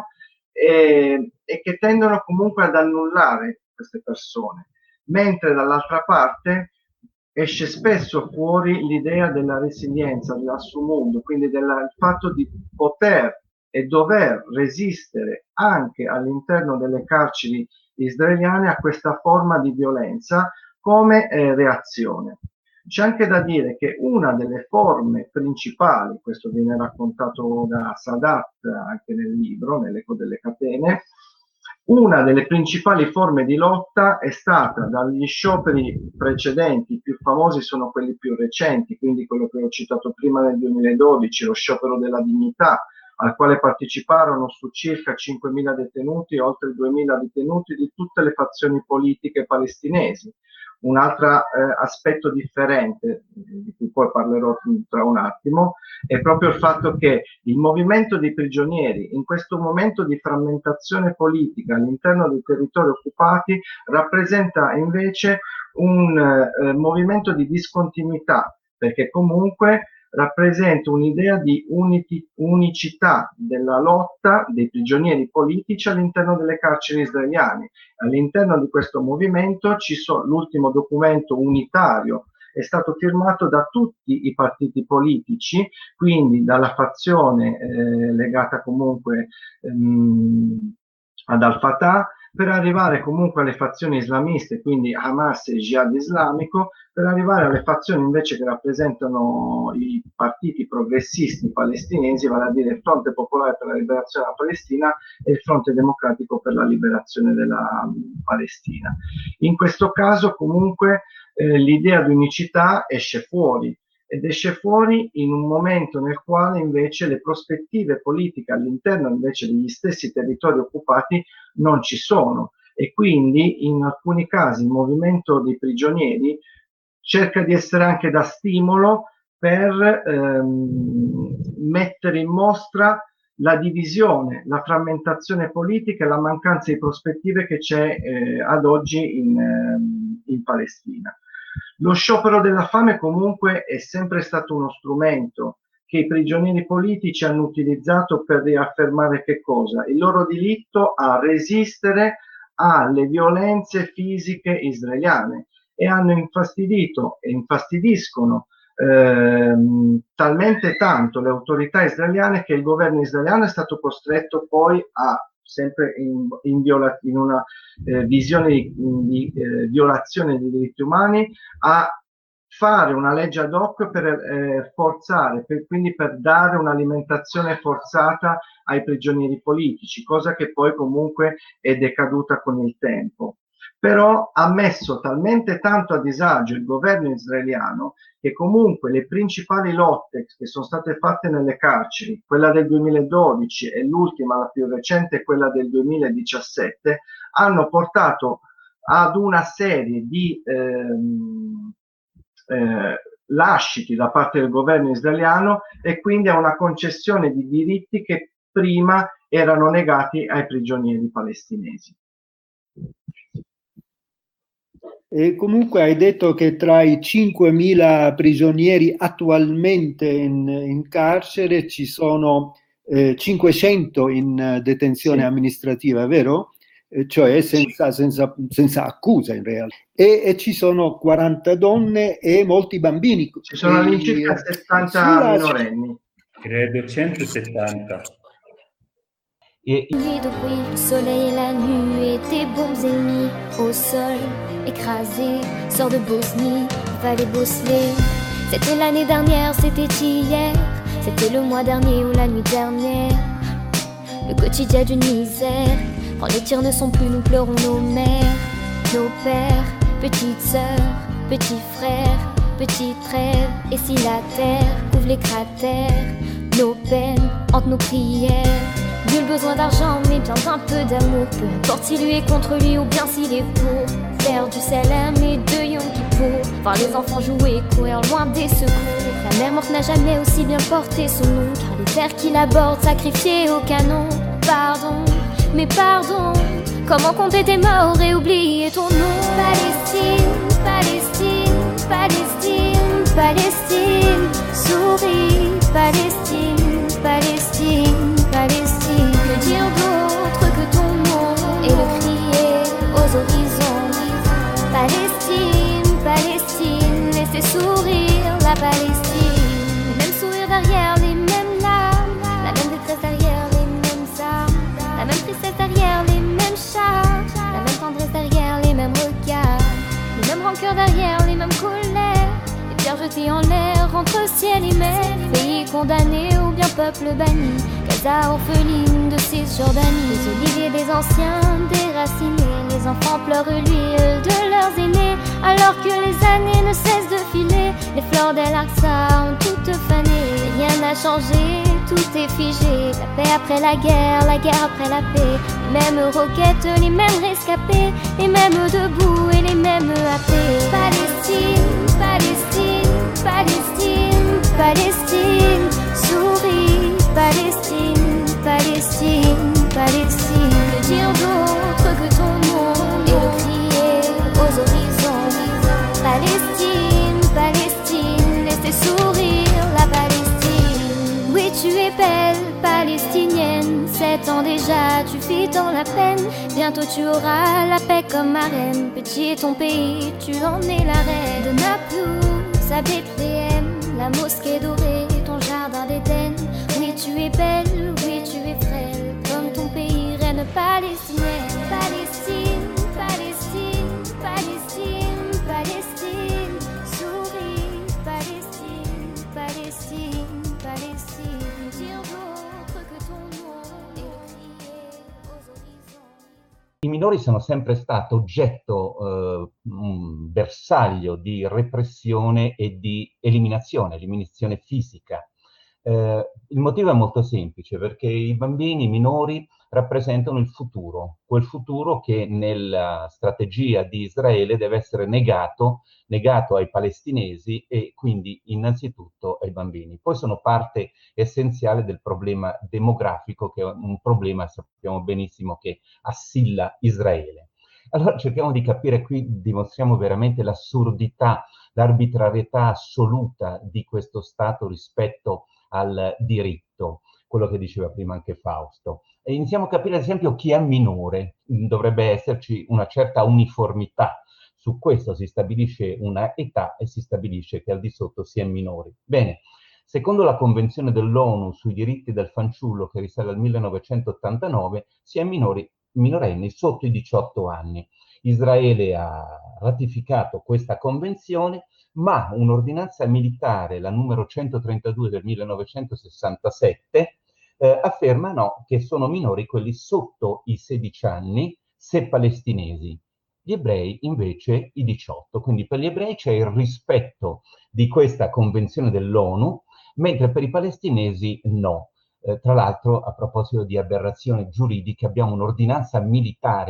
e che tendono comunque ad annullare queste persone. Mentre dall'altra parte esce spesso fuori l'idea della resilienza, dell'assumundo, quindi del fatto di poter e dover resistere anche all'interno delle carceri israeliane a questa forma di violenza come reazione. C'è anche da dire che una delle forme principali, questo viene raccontato da Sadat anche nel libro, nell'Eco delle catene, una delle principali forme di lotta è stata dagli scioperi precedenti, i più famosi sono quelli più recenti, quindi quello che ho citato prima nel 2012, lo sciopero della dignità, al quale parteciparono su circa 5.000 detenuti, oltre 2.000 detenuti di tutte le fazioni politiche palestinesi. Un altro aspetto differente, di cui poi parlerò tra un attimo, è proprio il fatto che il movimento dei prigionieri, in questo momento di frammentazione politica all'interno dei territori occupati, rappresenta invece un movimento di discontinuità, perché comunque rappresenta un'idea di unicità della lotta dei prigionieri politici all'interno delle carceri israeliane. All'interno di questo movimento l'ultimo documento unitario è stato firmato da tutti i partiti politici, quindi dalla fazione legata comunque ad Al-Fatah, per arrivare comunque alle fazioni islamiste, quindi Hamas e Jihad islamico, per arrivare alle fazioni invece che rappresentano i partiti progressisti palestinesi, vale a dire il Fronte Popolare per la Liberazione della Palestina e il Fronte Democratico per la Liberazione della Palestina. In questo caso comunque l'idea di unicità esce fuori, ed esce fuori in un momento nel quale invece le prospettive politiche all'interno invece degli stessi territori occupati non ci sono, e quindi in alcuni casi il movimento dei prigionieri cerca di essere anche da stimolo per mettere in mostra la divisione, la frammentazione politica e la mancanza di prospettive che c'è ad oggi in Palestina. Lo sciopero della fame comunque è sempre stato uno strumento che i prigionieri politici hanno utilizzato per riaffermare che cosa? Il loro diritto a resistere alle violenze fisiche israeliane, e hanno infastidito e infastidiscono talmente tanto le autorità israeliane che il governo israeliano è stato costretto poi a, sempre in una visione di violazione dei diritti umani, a fare una legge ad hoc per forzare, quindi per dare un'alimentazione forzata ai prigionieri politici, cosa che poi comunque è decaduta con il tempo. Però ha messo talmente tanto a disagio il governo israeliano che comunque le principali lotte che sono state fatte nelle carceri, quella del 2012 e l'ultima, la più recente, quella del 2017, hanno portato ad una serie di lasciti da parte del governo israeliano, e quindi a una concessione di diritti che prima erano negati ai prigionieri palestinesi. E comunque hai detto che tra i 5.000 prigionieri attualmente in carcere ci sono 500 in detenzione amministrativa, vero? Cioè senza accusa in realtà. E ci sono 40 donne e molti bambini. Ci sono all'incirca 70 minorenni. Credo 170. Nuit de bruit, le soleil et la nuit, tes bombes ennemies au sol, écrasés, sort de Bosnie, fallait bosseler. C'était l'année dernière, c'était hier, c'était le mois dernier ou la nuit dernière. Le quotidien d'une misère, quand les tirs ne sont plus, nous pleurons nos mères, nos pères, petites sœurs, petits frères, petites trêves. Et si la terre couvre les cratères, nos peines hantent nos prières. Nul besoin d'argent, mais bien d'un peu d'amour. Peu importe s'il lui est contre lui ou bien s'il est pour. Faire du salam et de Yom Kippour. Voir les enfants jouer, courir loin des secours. La mer morte n'a jamais aussi bien porté son nom, car les terres qu'il aborde, sacrifiées au canon. Pardon, mais pardon, comment compter tes morts et oublier ton nom? Palestine, Palestine, Palestine, Palestine. Souris, Palestine, Palestine, Palestine. Que dire d'autre que ton nom et le crier aux horizons? Palestine, Palestine, laissez sourire la Palestine. Le même sourire derrière les mêmes larmes, la même détresse derrière les mêmes armes, la même tristesse derrière les mêmes charges, la même tendresse derrière les mêmes regards, les mêmes rancœurs derrière les mêmes colères. Les pierres jetées en l'air entre ciel et mer. Pays condamné ou bien peuple banni, Gaza orpheline de Cisjordanie. Les oliviers des anciens déracinés, les enfants pleurent l'huile de leurs aînés, alors que les années ne cessent de filer. Les fleurs d'Al-Aqsa ont toutes fané, rien n'a changé, tout est figé. La paix après la guerre après la paix. Les mêmes roquettes, les mêmes rescapés, les mêmes debout et les mêmes happés. Palestine, Palestine, Palestine, Palestine. Souris, Palestine, Palestine, Palestine. Que dire d'autre que ton nom et le crier aux horizons? Palestine, Palestine, laissez sourire la Palestine. Oui, tu es belle, palestinienne. 7 ans déjà, tu vis dans la peine. Bientôt tu auras la paix comme marraine. Petit est ton pays, tu en es la reine. De Naplouse à Bethléem, la mosquée dorée, ton jardin d'Éden. Oui, tu es belle, oui, tu es frêle, comme ton pays, reine palestinienne. Palestine. I minori sono sempre stato oggetto, bersaglio di repressione e di eliminazione fisica. Il motivo è molto semplice, perché i bambini, i minori, rappresentano il futuro, quel futuro che nella strategia di Israele deve essere negato ai palestinesi e quindi innanzitutto ai bambini. Poi sono parte essenziale del problema demografico, che è un problema, sappiamo benissimo, che assilla Israele. Allora cerchiamo di capire, qui dimostriamo veramente l'assurdità, l'arbitrarietà assoluta di questo Stato rispetto al diritto, quello che diceva prima anche Fausto. E iniziamo a capire ad esempio chi è minore. Dovrebbe esserci una certa uniformità. Su questo si stabilisce una età e si stabilisce che al di sotto si è minori. Bene, secondo la Convenzione dell'ONU sui diritti del fanciullo, che risale al 1989, si è minorenni sotto i 18 anni. Israele ha ratificato questa convenzione, ma un'ordinanza militare, la numero 132 del 1967, afferma no, che sono minori quelli sotto i 16 anni, se palestinesi. Gli ebrei invece i 18, quindi per gli ebrei c'è il rispetto di questa convenzione dell'ONU, mentre per i palestinesi no. Tra l'altro, a proposito di aberrazione giuridica, abbiamo un'ordinanza militare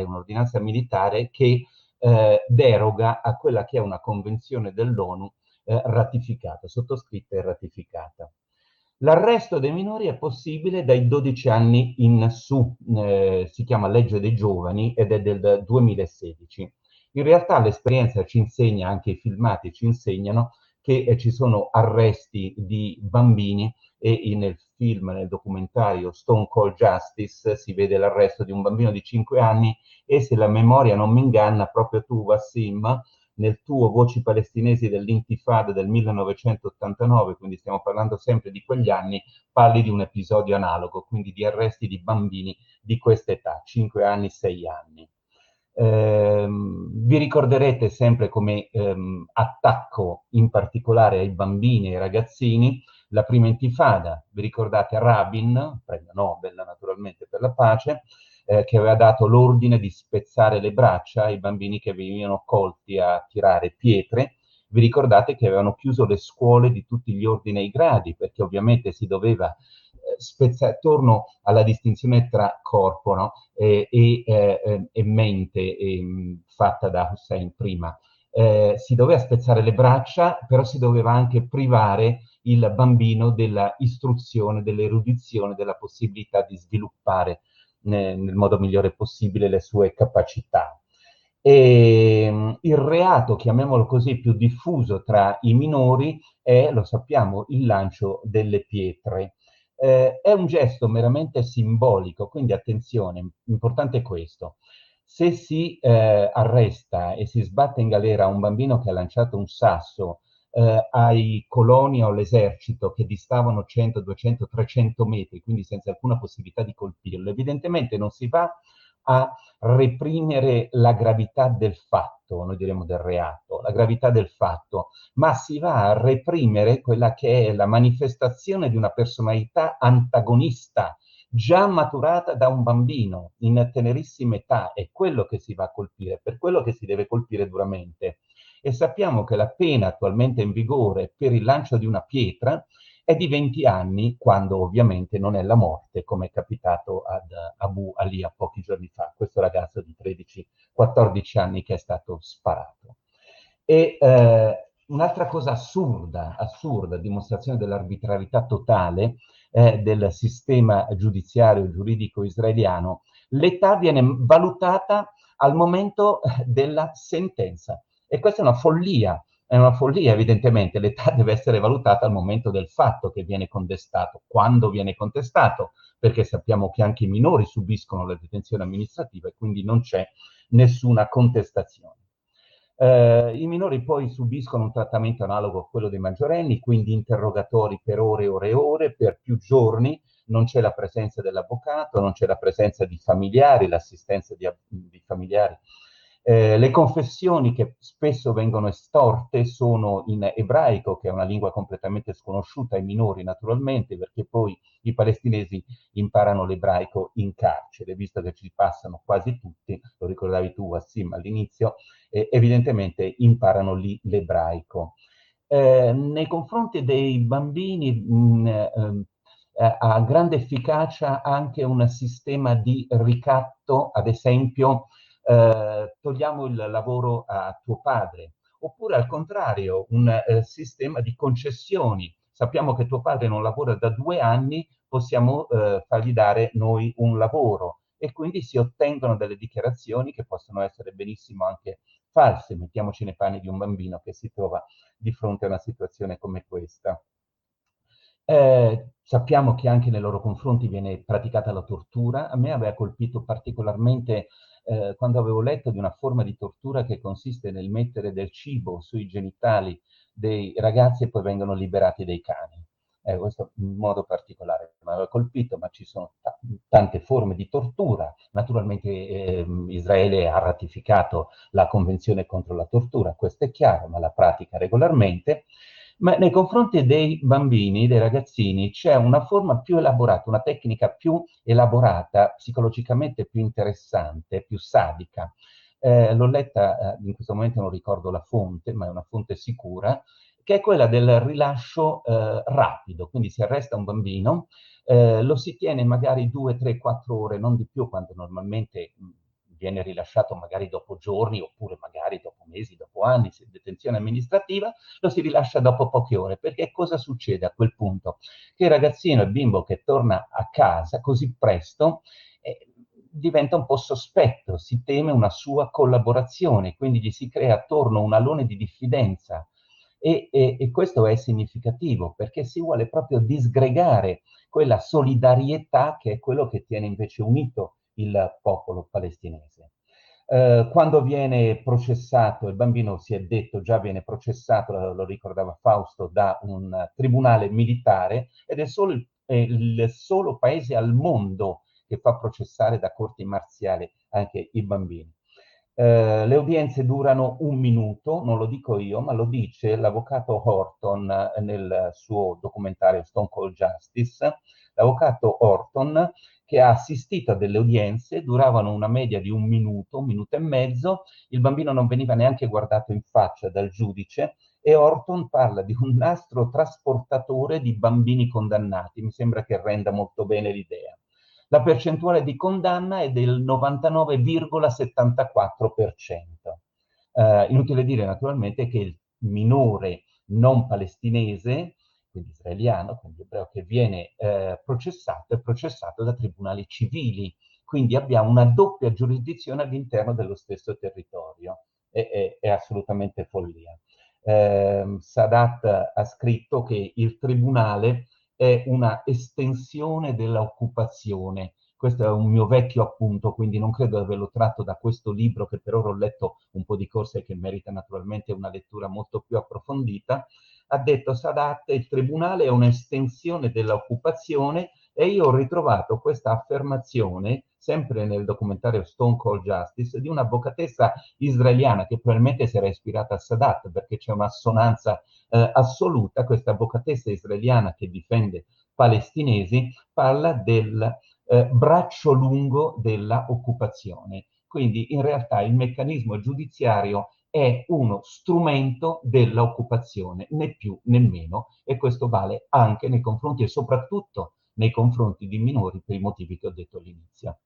che deroga a quella che è una convenzione dell'ONU ratificata, sottoscritta e ratificata. L'arresto dei minori è possibile dai 12 anni in su, si chiama legge dei giovani ed è del 2016. In realtà l'esperienza ci insegna, anche i filmati ci insegnano, che ci sono arresti di bambini e nel film, nel documentario Stone Cold Justice, si vede l'arresto di un bambino di 5 anni e, se la memoria non mi inganna, proprio tu, Wassim, nel tuo Voci palestinesi dell'Intifada del 1989, quindi stiamo parlando sempre di quegli anni, parli di un episodio analogo, quindi di arresti di bambini di questa età, 5 anni, 6 anni. Vi ricorderete sempre come attacco in particolare ai bambini e ai ragazzini la prima intifada. Vi ricordate Rabin, premio Nobel naturalmente per la pace, che aveva dato l'ordine di spezzare le braccia ai bambini che venivano colti a tirare pietre. Vi ricordate che avevano chiuso le scuole di tutti gli ordini e i gradi, perché ovviamente si doveva spezzare, torno alla distinzione tra corpo, no? e mente fatta da Hussein prima. Si doveva spezzare le braccia, però si doveva anche privare il bambino della istruzione, dell'erudizione, della possibilità di sviluppare nel modo migliore possibile le sue capacità. E il reato, chiamiamolo così, più diffuso tra i minori è, lo sappiamo, il lancio delle pietre. È un gesto meramente simbolico, quindi attenzione, importante è questo. Se si arresta e si sbatte in galera un bambino che ha lanciato un sasso ai coloni o all'esercito che distavano 100, 200, 300 metri, quindi senza alcuna possibilità di colpirlo, evidentemente non si va a reprimere la gravità del fatto, noi diremo del reato, la gravità del fatto, ma si va a reprimere quella che è la manifestazione di una personalità antagonista, già maturata da un bambino in tenerissima età. È quello che si va a colpire, per quello che si deve colpire duramente. E sappiamo che la pena attualmente in vigore per il lancio di una pietra è di 20 anni, quando ovviamente non è la morte, come è capitato ad Abu Alia pochi giorni fa, questo ragazzo di 13-14 anni che è stato sparato. E un'altra cosa assurda, dimostrazione dell'arbitrarietà totale del sistema giudiziario giuridico israeliano, l'età viene valutata al momento della sentenza. E questa è una follia evidentemente, l'età deve essere valutata al momento del fatto che viene contestato, quando viene contestato, perché sappiamo che anche i minori subiscono la detenzione amministrativa e quindi non c'è nessuna contestazione. I minori poi subiscono un trattamento analogo a quello dei maggiorenni, quindi interrogatori per ore e ore e ore, per più giorni, non c'è la presenza dell'avvocato, non c'è la presenza di familiari, l'assistenza di familiari. Le confessioni che spesso vengono estorte sono in ebraico, che è una lingua completamente sconosciuta ai minori naturalmente, perché poi i palestinesi imparano l'ebraico in carcere, visto che ci passano quasi tutti, lo ricordavi tu Wassim all'inizio, evidentemente imparano lì l'ebraico. Nei confronti dei bambini ha grande efficacia anche un sistema di ricatto, ad esempio togliamo il lavoro a tuo padre, oppure al contrario un sistema di concessioni. Sappiamo che tuo padre non lavora da 2 anni, possiamo fargli dare noi un lavoro, e quindi si ottengono delle dichiarazioni che possono essere benissimo anche false. Mettiamoci nei panni di un bambino che si trova di fronte a una situazione come questa. Sappiamo che anche nei loro confronti viene praticata la tortura. A me aveva colpito particolarmente quando avevo letto di una forma di tortura che consiste nel mettere del cibo sui genitali dei ragazzi e poi vengono liberati dai cani. Questo in modo particolare mi aveva colpito, ma ci sono tante forme di tortura. Naturalmente Israele ha ratificato la Convenzione contro la tortura, questo è chiaro, ma la pratica regolarmente. Ma nei confronti dei bambini, dei ragazzini, c'è una forma più elaborata, una tecnica più elaborata, psicologicamente più interessante, più sadica. L'ho letta, in questo momento non ricordo la fonte, ma è una fonte sicura, che è quella del rilascio rapido. Quindi si arresta un bambino, lo si tiene magari 2, 3, 4 ore, non di più, quando normalmente viene rilasciato magari dopo giorni, oppure magari dopo mesi, dopo anni, se detenzione amministrativa, lo si rilascia dopo poche ore. Perché cosa succede a quel punto? Che il ragazzino, il bimbo che torna a casa così presto, diventa un po' sospetto, si teme una sua collaborazione, quindi gli si crea attorno un alone di diffidenza. E questo è significativo, perché si vuole proprio disgregare quella solidarietà che è quello che tiene invece unito il popolo palestinese. Quando viene processato, il bambino, si è detto, già viene processato, lo ricordava Fausto, da un tribunale militare, ed è il solo paese al mondo che fa processare da corti marziali anche i bambini. Le udienze durano 1 minuto, non lo dico io, ma lo dice l'avvocato Horton nel suo documentario Stone Cold Justice. L'avvocato Horton, che ha assistito a delle udienze, duravano una media di 1 minuto, 1 minuto e mezzo, il bambino non veniva neanche guardato in faccia dal giudice, e Horton parla di un nastro trasportatore di bambini condannati. Mi sembra che renda molto bene l'idea. La percentuale di condanna è del 99,74%. Inutile dire naturalmente che il minore non palestinese, quindi israeliano, quindi ebreo, che viene processato, è processato da tribunali civili. Quindi abbiamo una doppia giurisdizione all'interno dello stesso territorio. È assolutamente follia. Sadat ha scritto che il tribunale è una estensione dell'occupazione. Questo è un mio vecchio appunto, quindi non credo di averlo tratto da questo libro, che per ora ho letto un po' di corse e che merita naturalmente una lettura molto più approfondita. Ha detto Sadat, il tribunale è un'estensione dell'occupazione, e io ho ritrovato questa affermazione, sempre nel documentario Stone Cold Justice, di un'avvocatessa israeliana che probabilmente si era ispirata a Sadat, perché c'è un'assonanza assoluta. Questa avvocatessa israeliana che difende palestinesi parla del braccio lungo della occupazione. Quindi in realtà il meccanismo giudiziario è uno strumento dell'occupazione, né più né meno, e questo vale anche nei confronti e soprattutto nei confronti di minori, per i motivi che ho detto all'inizio.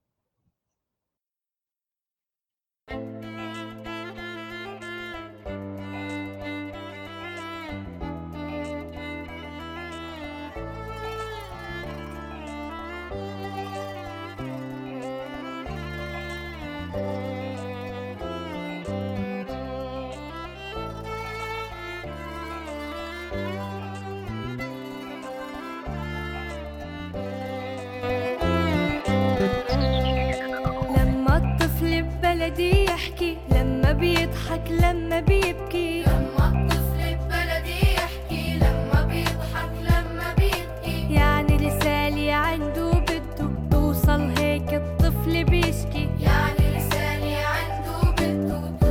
لما الطفل ببلدي يحكي، لما بيضحك لما بيبكي، لما الطفل ببلدي يحكي، لما بيضحك لما بيبكي، يعني رسالة عنده بده توصل، هيك الطفل بيشكي، يعني رسالة عنده بده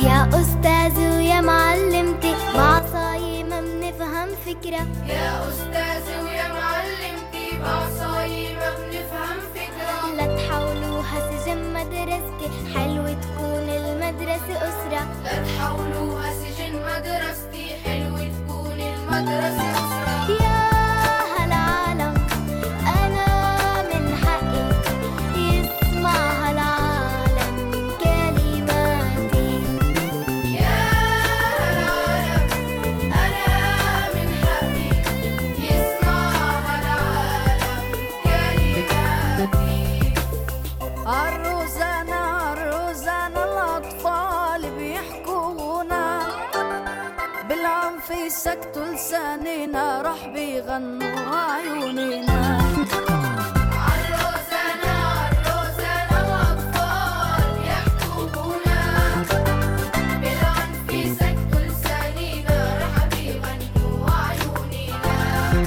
يا أستاذ ويا معلمتي بعصاي ما بنفهم فكرة. يا أستاذي ويا معلمتي بعصاي ما بنفهم فكرة. لا تحاولوها سجن مدرستي حلوة تكون المدرسة أسرة. لا تحاولوها سجن مدرستي حلوة تكون المدرسة أسرة. يا هالعالم أنا من حقي يسمع هالعالم كلماتي. يا هالعالم أنا من حقي يسمع هالعالم كلماتي. عالروزانة عالروزانة الأطفال بيحكونا بالعنف يسكتوا لسانينا راح بيغنوا عيونينا. عالروزانة عالروزانة الأطفال يحكونا بالعنف يسكتوا لسانينا راح بيغنوا عيونينا.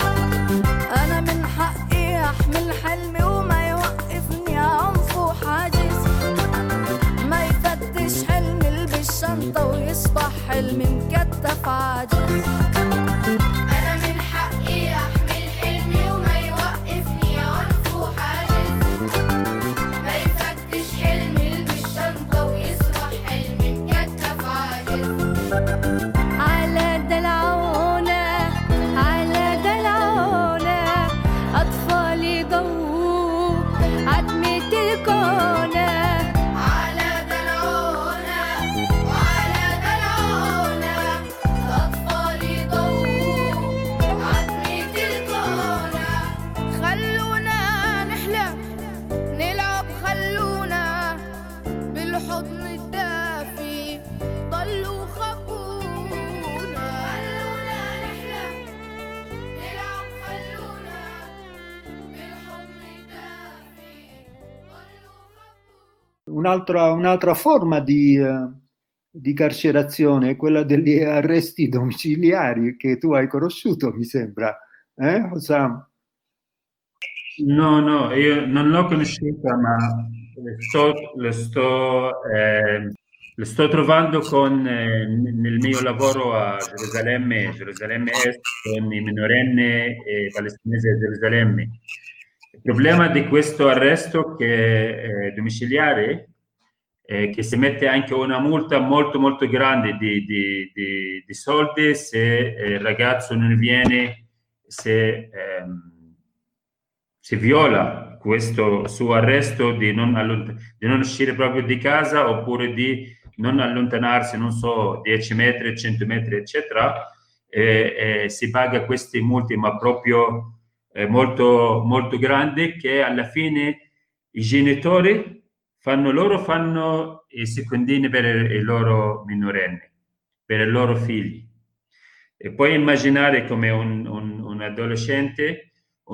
أنا من حقي أحمل حلمي وما يوقفني عنف وحاجز. ما يفتش حلمي البس شنطة ويصبح حلمي مكتف عاجز. أنا من حقي أحمل حلمي وما يوقفني عنف وحاجز. ما يفتش حلمي البس شنطة ويصبح حلمي مكتف عاجز. على دلعونا على دلعونا أطفالي ضووا عتمة الكونة. على دلعونا وعلى دلعونا الأطفال يضووا عتمة الكونة. خلونا نحلم نلعب خلونا بالحضن الدافي ضلوا خبونا. خلونا نحلم نلعب خلونا بالحضن الدافي ضلوا خبونا. Un'altra forma di carcerazione è quella degli arresti domiciliari che tu hai conosciuto, mi sembra. Osam? No, io non l'ho conosciuta, ma le sto trovando nel mio lavoro a Gerusalemme Est, con i minorenni palestinesi a Gerusalemme. Il problema di questo arresto domiciliare è che si mette anche una multa molto molto grande di soldi se il ragazzo non viene, se viola questo suo arresto di non uscire proprio di casa, oppure di non allontanarsi, non so, 10 metri, 100 metri, eccetera, si paga questi multi, ma proprio molto, molto grandi, che alla fine i genitori fanno i secondini per i loro minorenni, per i loro figli. E puoi immaginare come un adolescente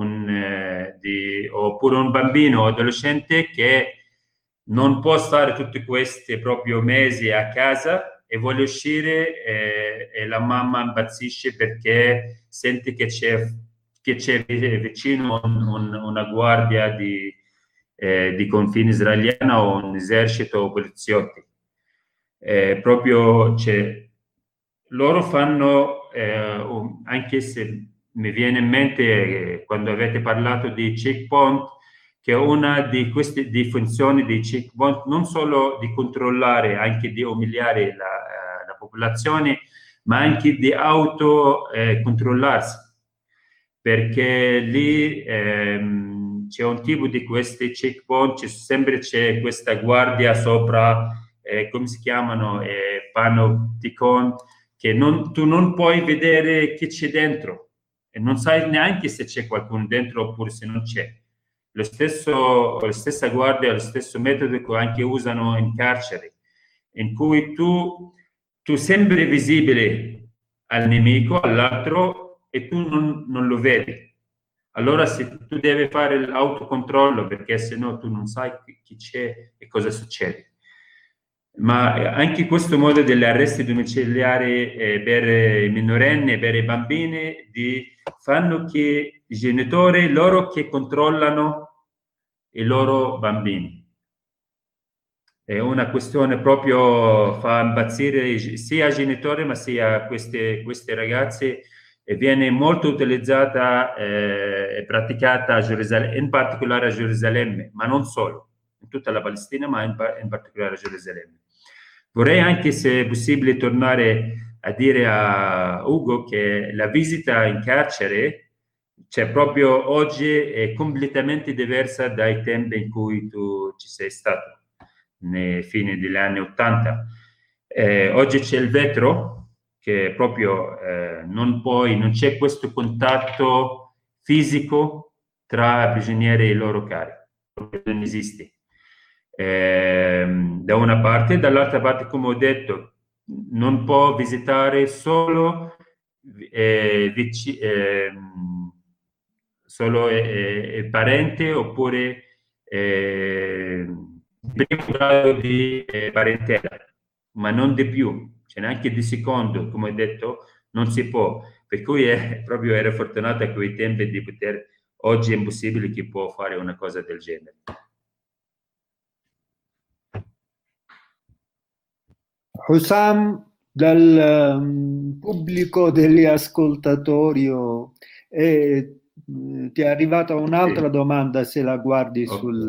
oppure un bambino o adolescente che non può stare tutti questi proprio mesi a casa e vuole uscire, e la mamma impazzisce perché sente che c'è vicino una guardia di confine israeliana o un esercito o poliziotti. Proprio loro fanno, anche se mi viene in mente quando avete parlato di checkpoint, che una di queste funzioni di checkpoint non solo di controllare, anche di umiliare la popolazione, ma anche di autocontrollarsi, perché lì c'è un tipo di questi checkpoint, sempre c'è questa guardia sopra, come si chiamano, panopticon, che tu non puoi vedere chi c'è dentro e non sai neanche se c'è qualcuno dentro oppure se non c'è. La stessa guardia, lo stesso metodo che anche usano in carcere, in cui tu sembri visibile al nemico, all'altro, e tu non lo vedi. Allora tu devi fare l'autocontrollo, perché sennò tu non sai chi c'è e cosa succede. Ma anche questo modo degli arresti domiciliari per i minorenni e per i bambini fanno che i genitori, loro che controllano i loro bambini. è una questione proprio, fa impazzire sia i genitori ma sia queste ragazze, e viene molto utilizzata e praticata a Gerusalemme, in particolare a Gerusalemme, ma non solo, in tutta la Palestina, ma in particolare a Gerusalemme. Vorrei anche, se è possibile, tornare a dire a Ugo che la visita in carcere, cioè proprio oggi, è completamente diversa dai tempi in cui tu ci sei stato, nei fine degli anni 80. Oggi c'è il vetro, che proprio non c'è questo contatto fisico tra prigionieri e i loro cari, non esiste. Da una parte, dall'altra parte, come ho detto, non può visitare solo il parente oppure il primo grado di parentela, ma non di più, cioè neanche di secondo, come ho detto, non si può. Per cui proprio ero fortunato a quei tempi di poter, oggi è impossibile che può fare una cosa del genere. Hussam, dal pubblico degli ascoltatori ti è arrivata un'altra domanda, se la guardi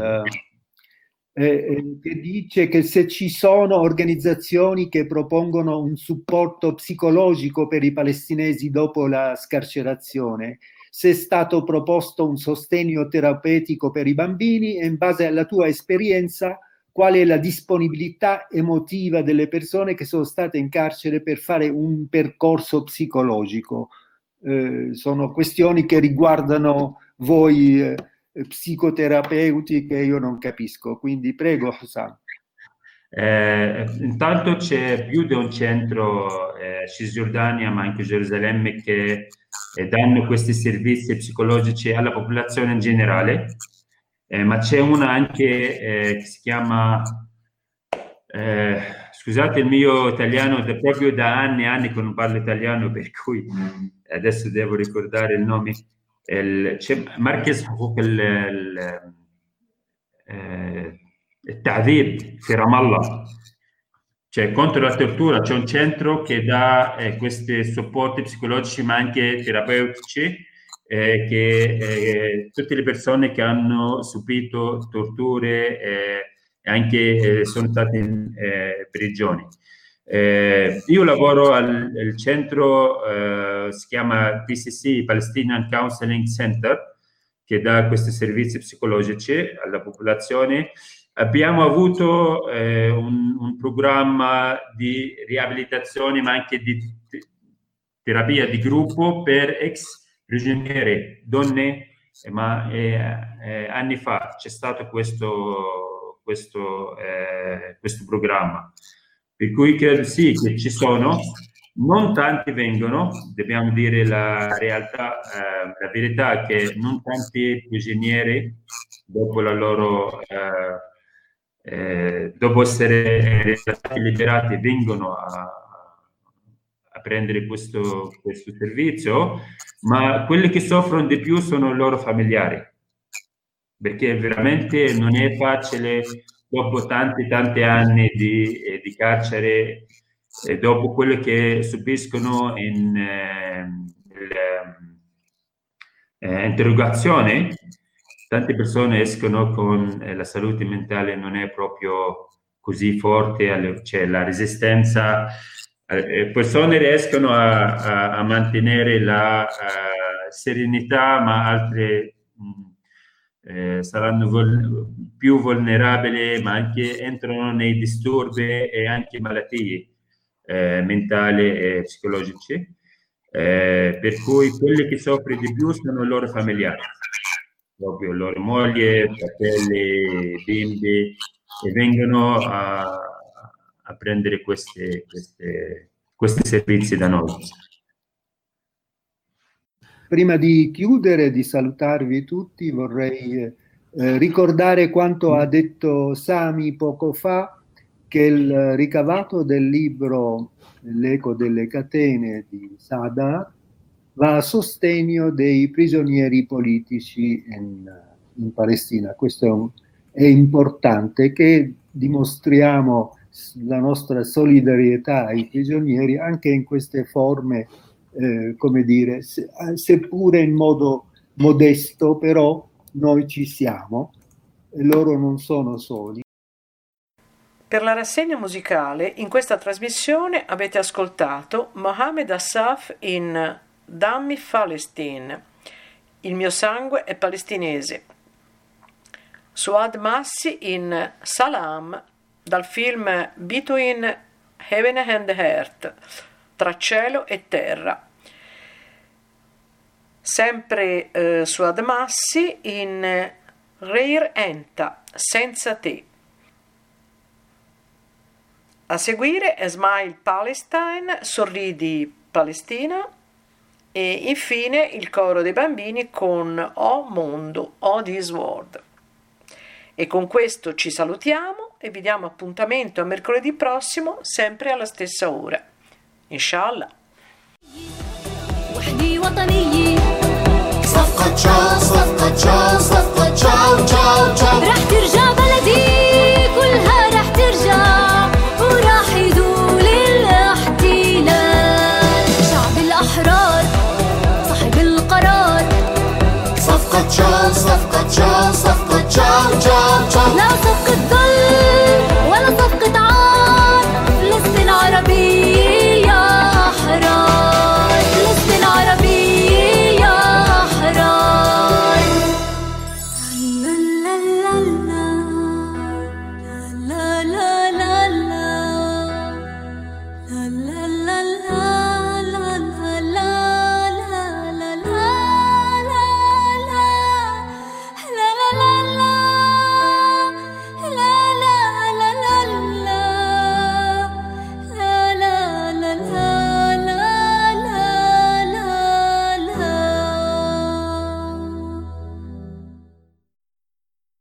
che dice che se ci sono organizzazioni che propongono un supporto psicologico per i palestinesi dopo la scarcerazione, se è stato proposto un sostegno terapeutico per i bambini, e in base alla tua esperienza qual è la disponibilità emotiva delle persone che sono state in carcere per fare un percorso psicologico. Sono questioni che riguardano voi psicoterapeuti, che io non capisco, quindi prego Hussam. Intanto c'è più di un centro Cisgiordania, ma anche Gerusalemme, che danno questi servizi psicologici alla popolazione in generale. Ma c'è una anche che si chiama, scusate il mio italiano, proprio da anni e anni che non parlo italiano, per cui adesso devo ricordare il nome, c'è Markez Hukuk التعذيب في Ramallah, cioè contro la tortura. C'è un centro che dà questi supporti psicologici ma anche terapeutici, che tutte le persone che hanno subito torture e anche sono state in prigioni. Io lavoro al centro, si chiama PCC, Palestinian Counseling Center, che dà questi servizi psicologici alla popolazione. Abbiamo avuto un programma di riabilitazione ma anche di terapia di gruppo per ex prigionieri, donne, ma anni fa c'è stato questo programma, per cui credo sì che ci sono, non tanti vengono, dobbiamo dire la realtà, la verità, che non tanti prigionieri dopo la loro dopo essere stati liberati vengono a prendere questo servizio, ma quelli che soffrono di più sono i loro familiari, perché veramente non è facile dopo tanti anni di carcere, e dopo quello che subiscono in interrogazione. Tante persone escono con la salute mentale non è proprio così forte, c'è la resistenza. Persone riescono a mantenere la serenità, ma altre saranno più vulnerabili, ma anche entrano nei disturbi e anche malattie mentali e psicologici. Per cui quelli che soffrono di più sono i loro familiari, proprio loro mogli, fratelli, bimbi, e vengono a prendere questi servizi da noi. Prima di chiudere, di salutarvi tutti, vorrei ricordare quanto ha detto Sami poco fa, che il ricavato del libro L'eco delle catene di Saada va a sostegno dei prigionieri politici in Palestina. Questo è importante, che dimostriamo la nostra solidarietà ai prigionieri anche in queste forme, come dire, seppure in modo modesto, però noi ci siamo e loro non sono soli. Per la rassegna musicale, in questa trasmissione avete ascoltato Mohamed Assaf in Dammi Palestine, Il mio sangue è palestinese, Suad Massi in Salam, dal film Between Heaven and Earth, Tra cielo e terra. Sempre Suad Massi in Reir Enta, Senza te. A seguire Smile Palestine, Sorridi Palestina, e infine il coro dei bambini con Oh Mondo, Oh This World. E con questo ci salutiamo e vi diamo appuntamento a mercoledì prossimo, sempre alla stessa ora. Inshallah. وحدي وطنية صفقة تشاو صفقة تشاو صفقة تشاو تشاو تشاو رح ترجع بلدي كلها رح ترجع وراح يزول الاحتلال شعب الأحرار صاحب القرار صفقة تشاو صفقة تشاو صفقة تشاو تشاو تشاو لا صفقة ظل ولا صفقة عار فلسطين عربية يا أحرار فلسطين عربية يا أحرار لا لا لا لا لا لا لا لا لا لا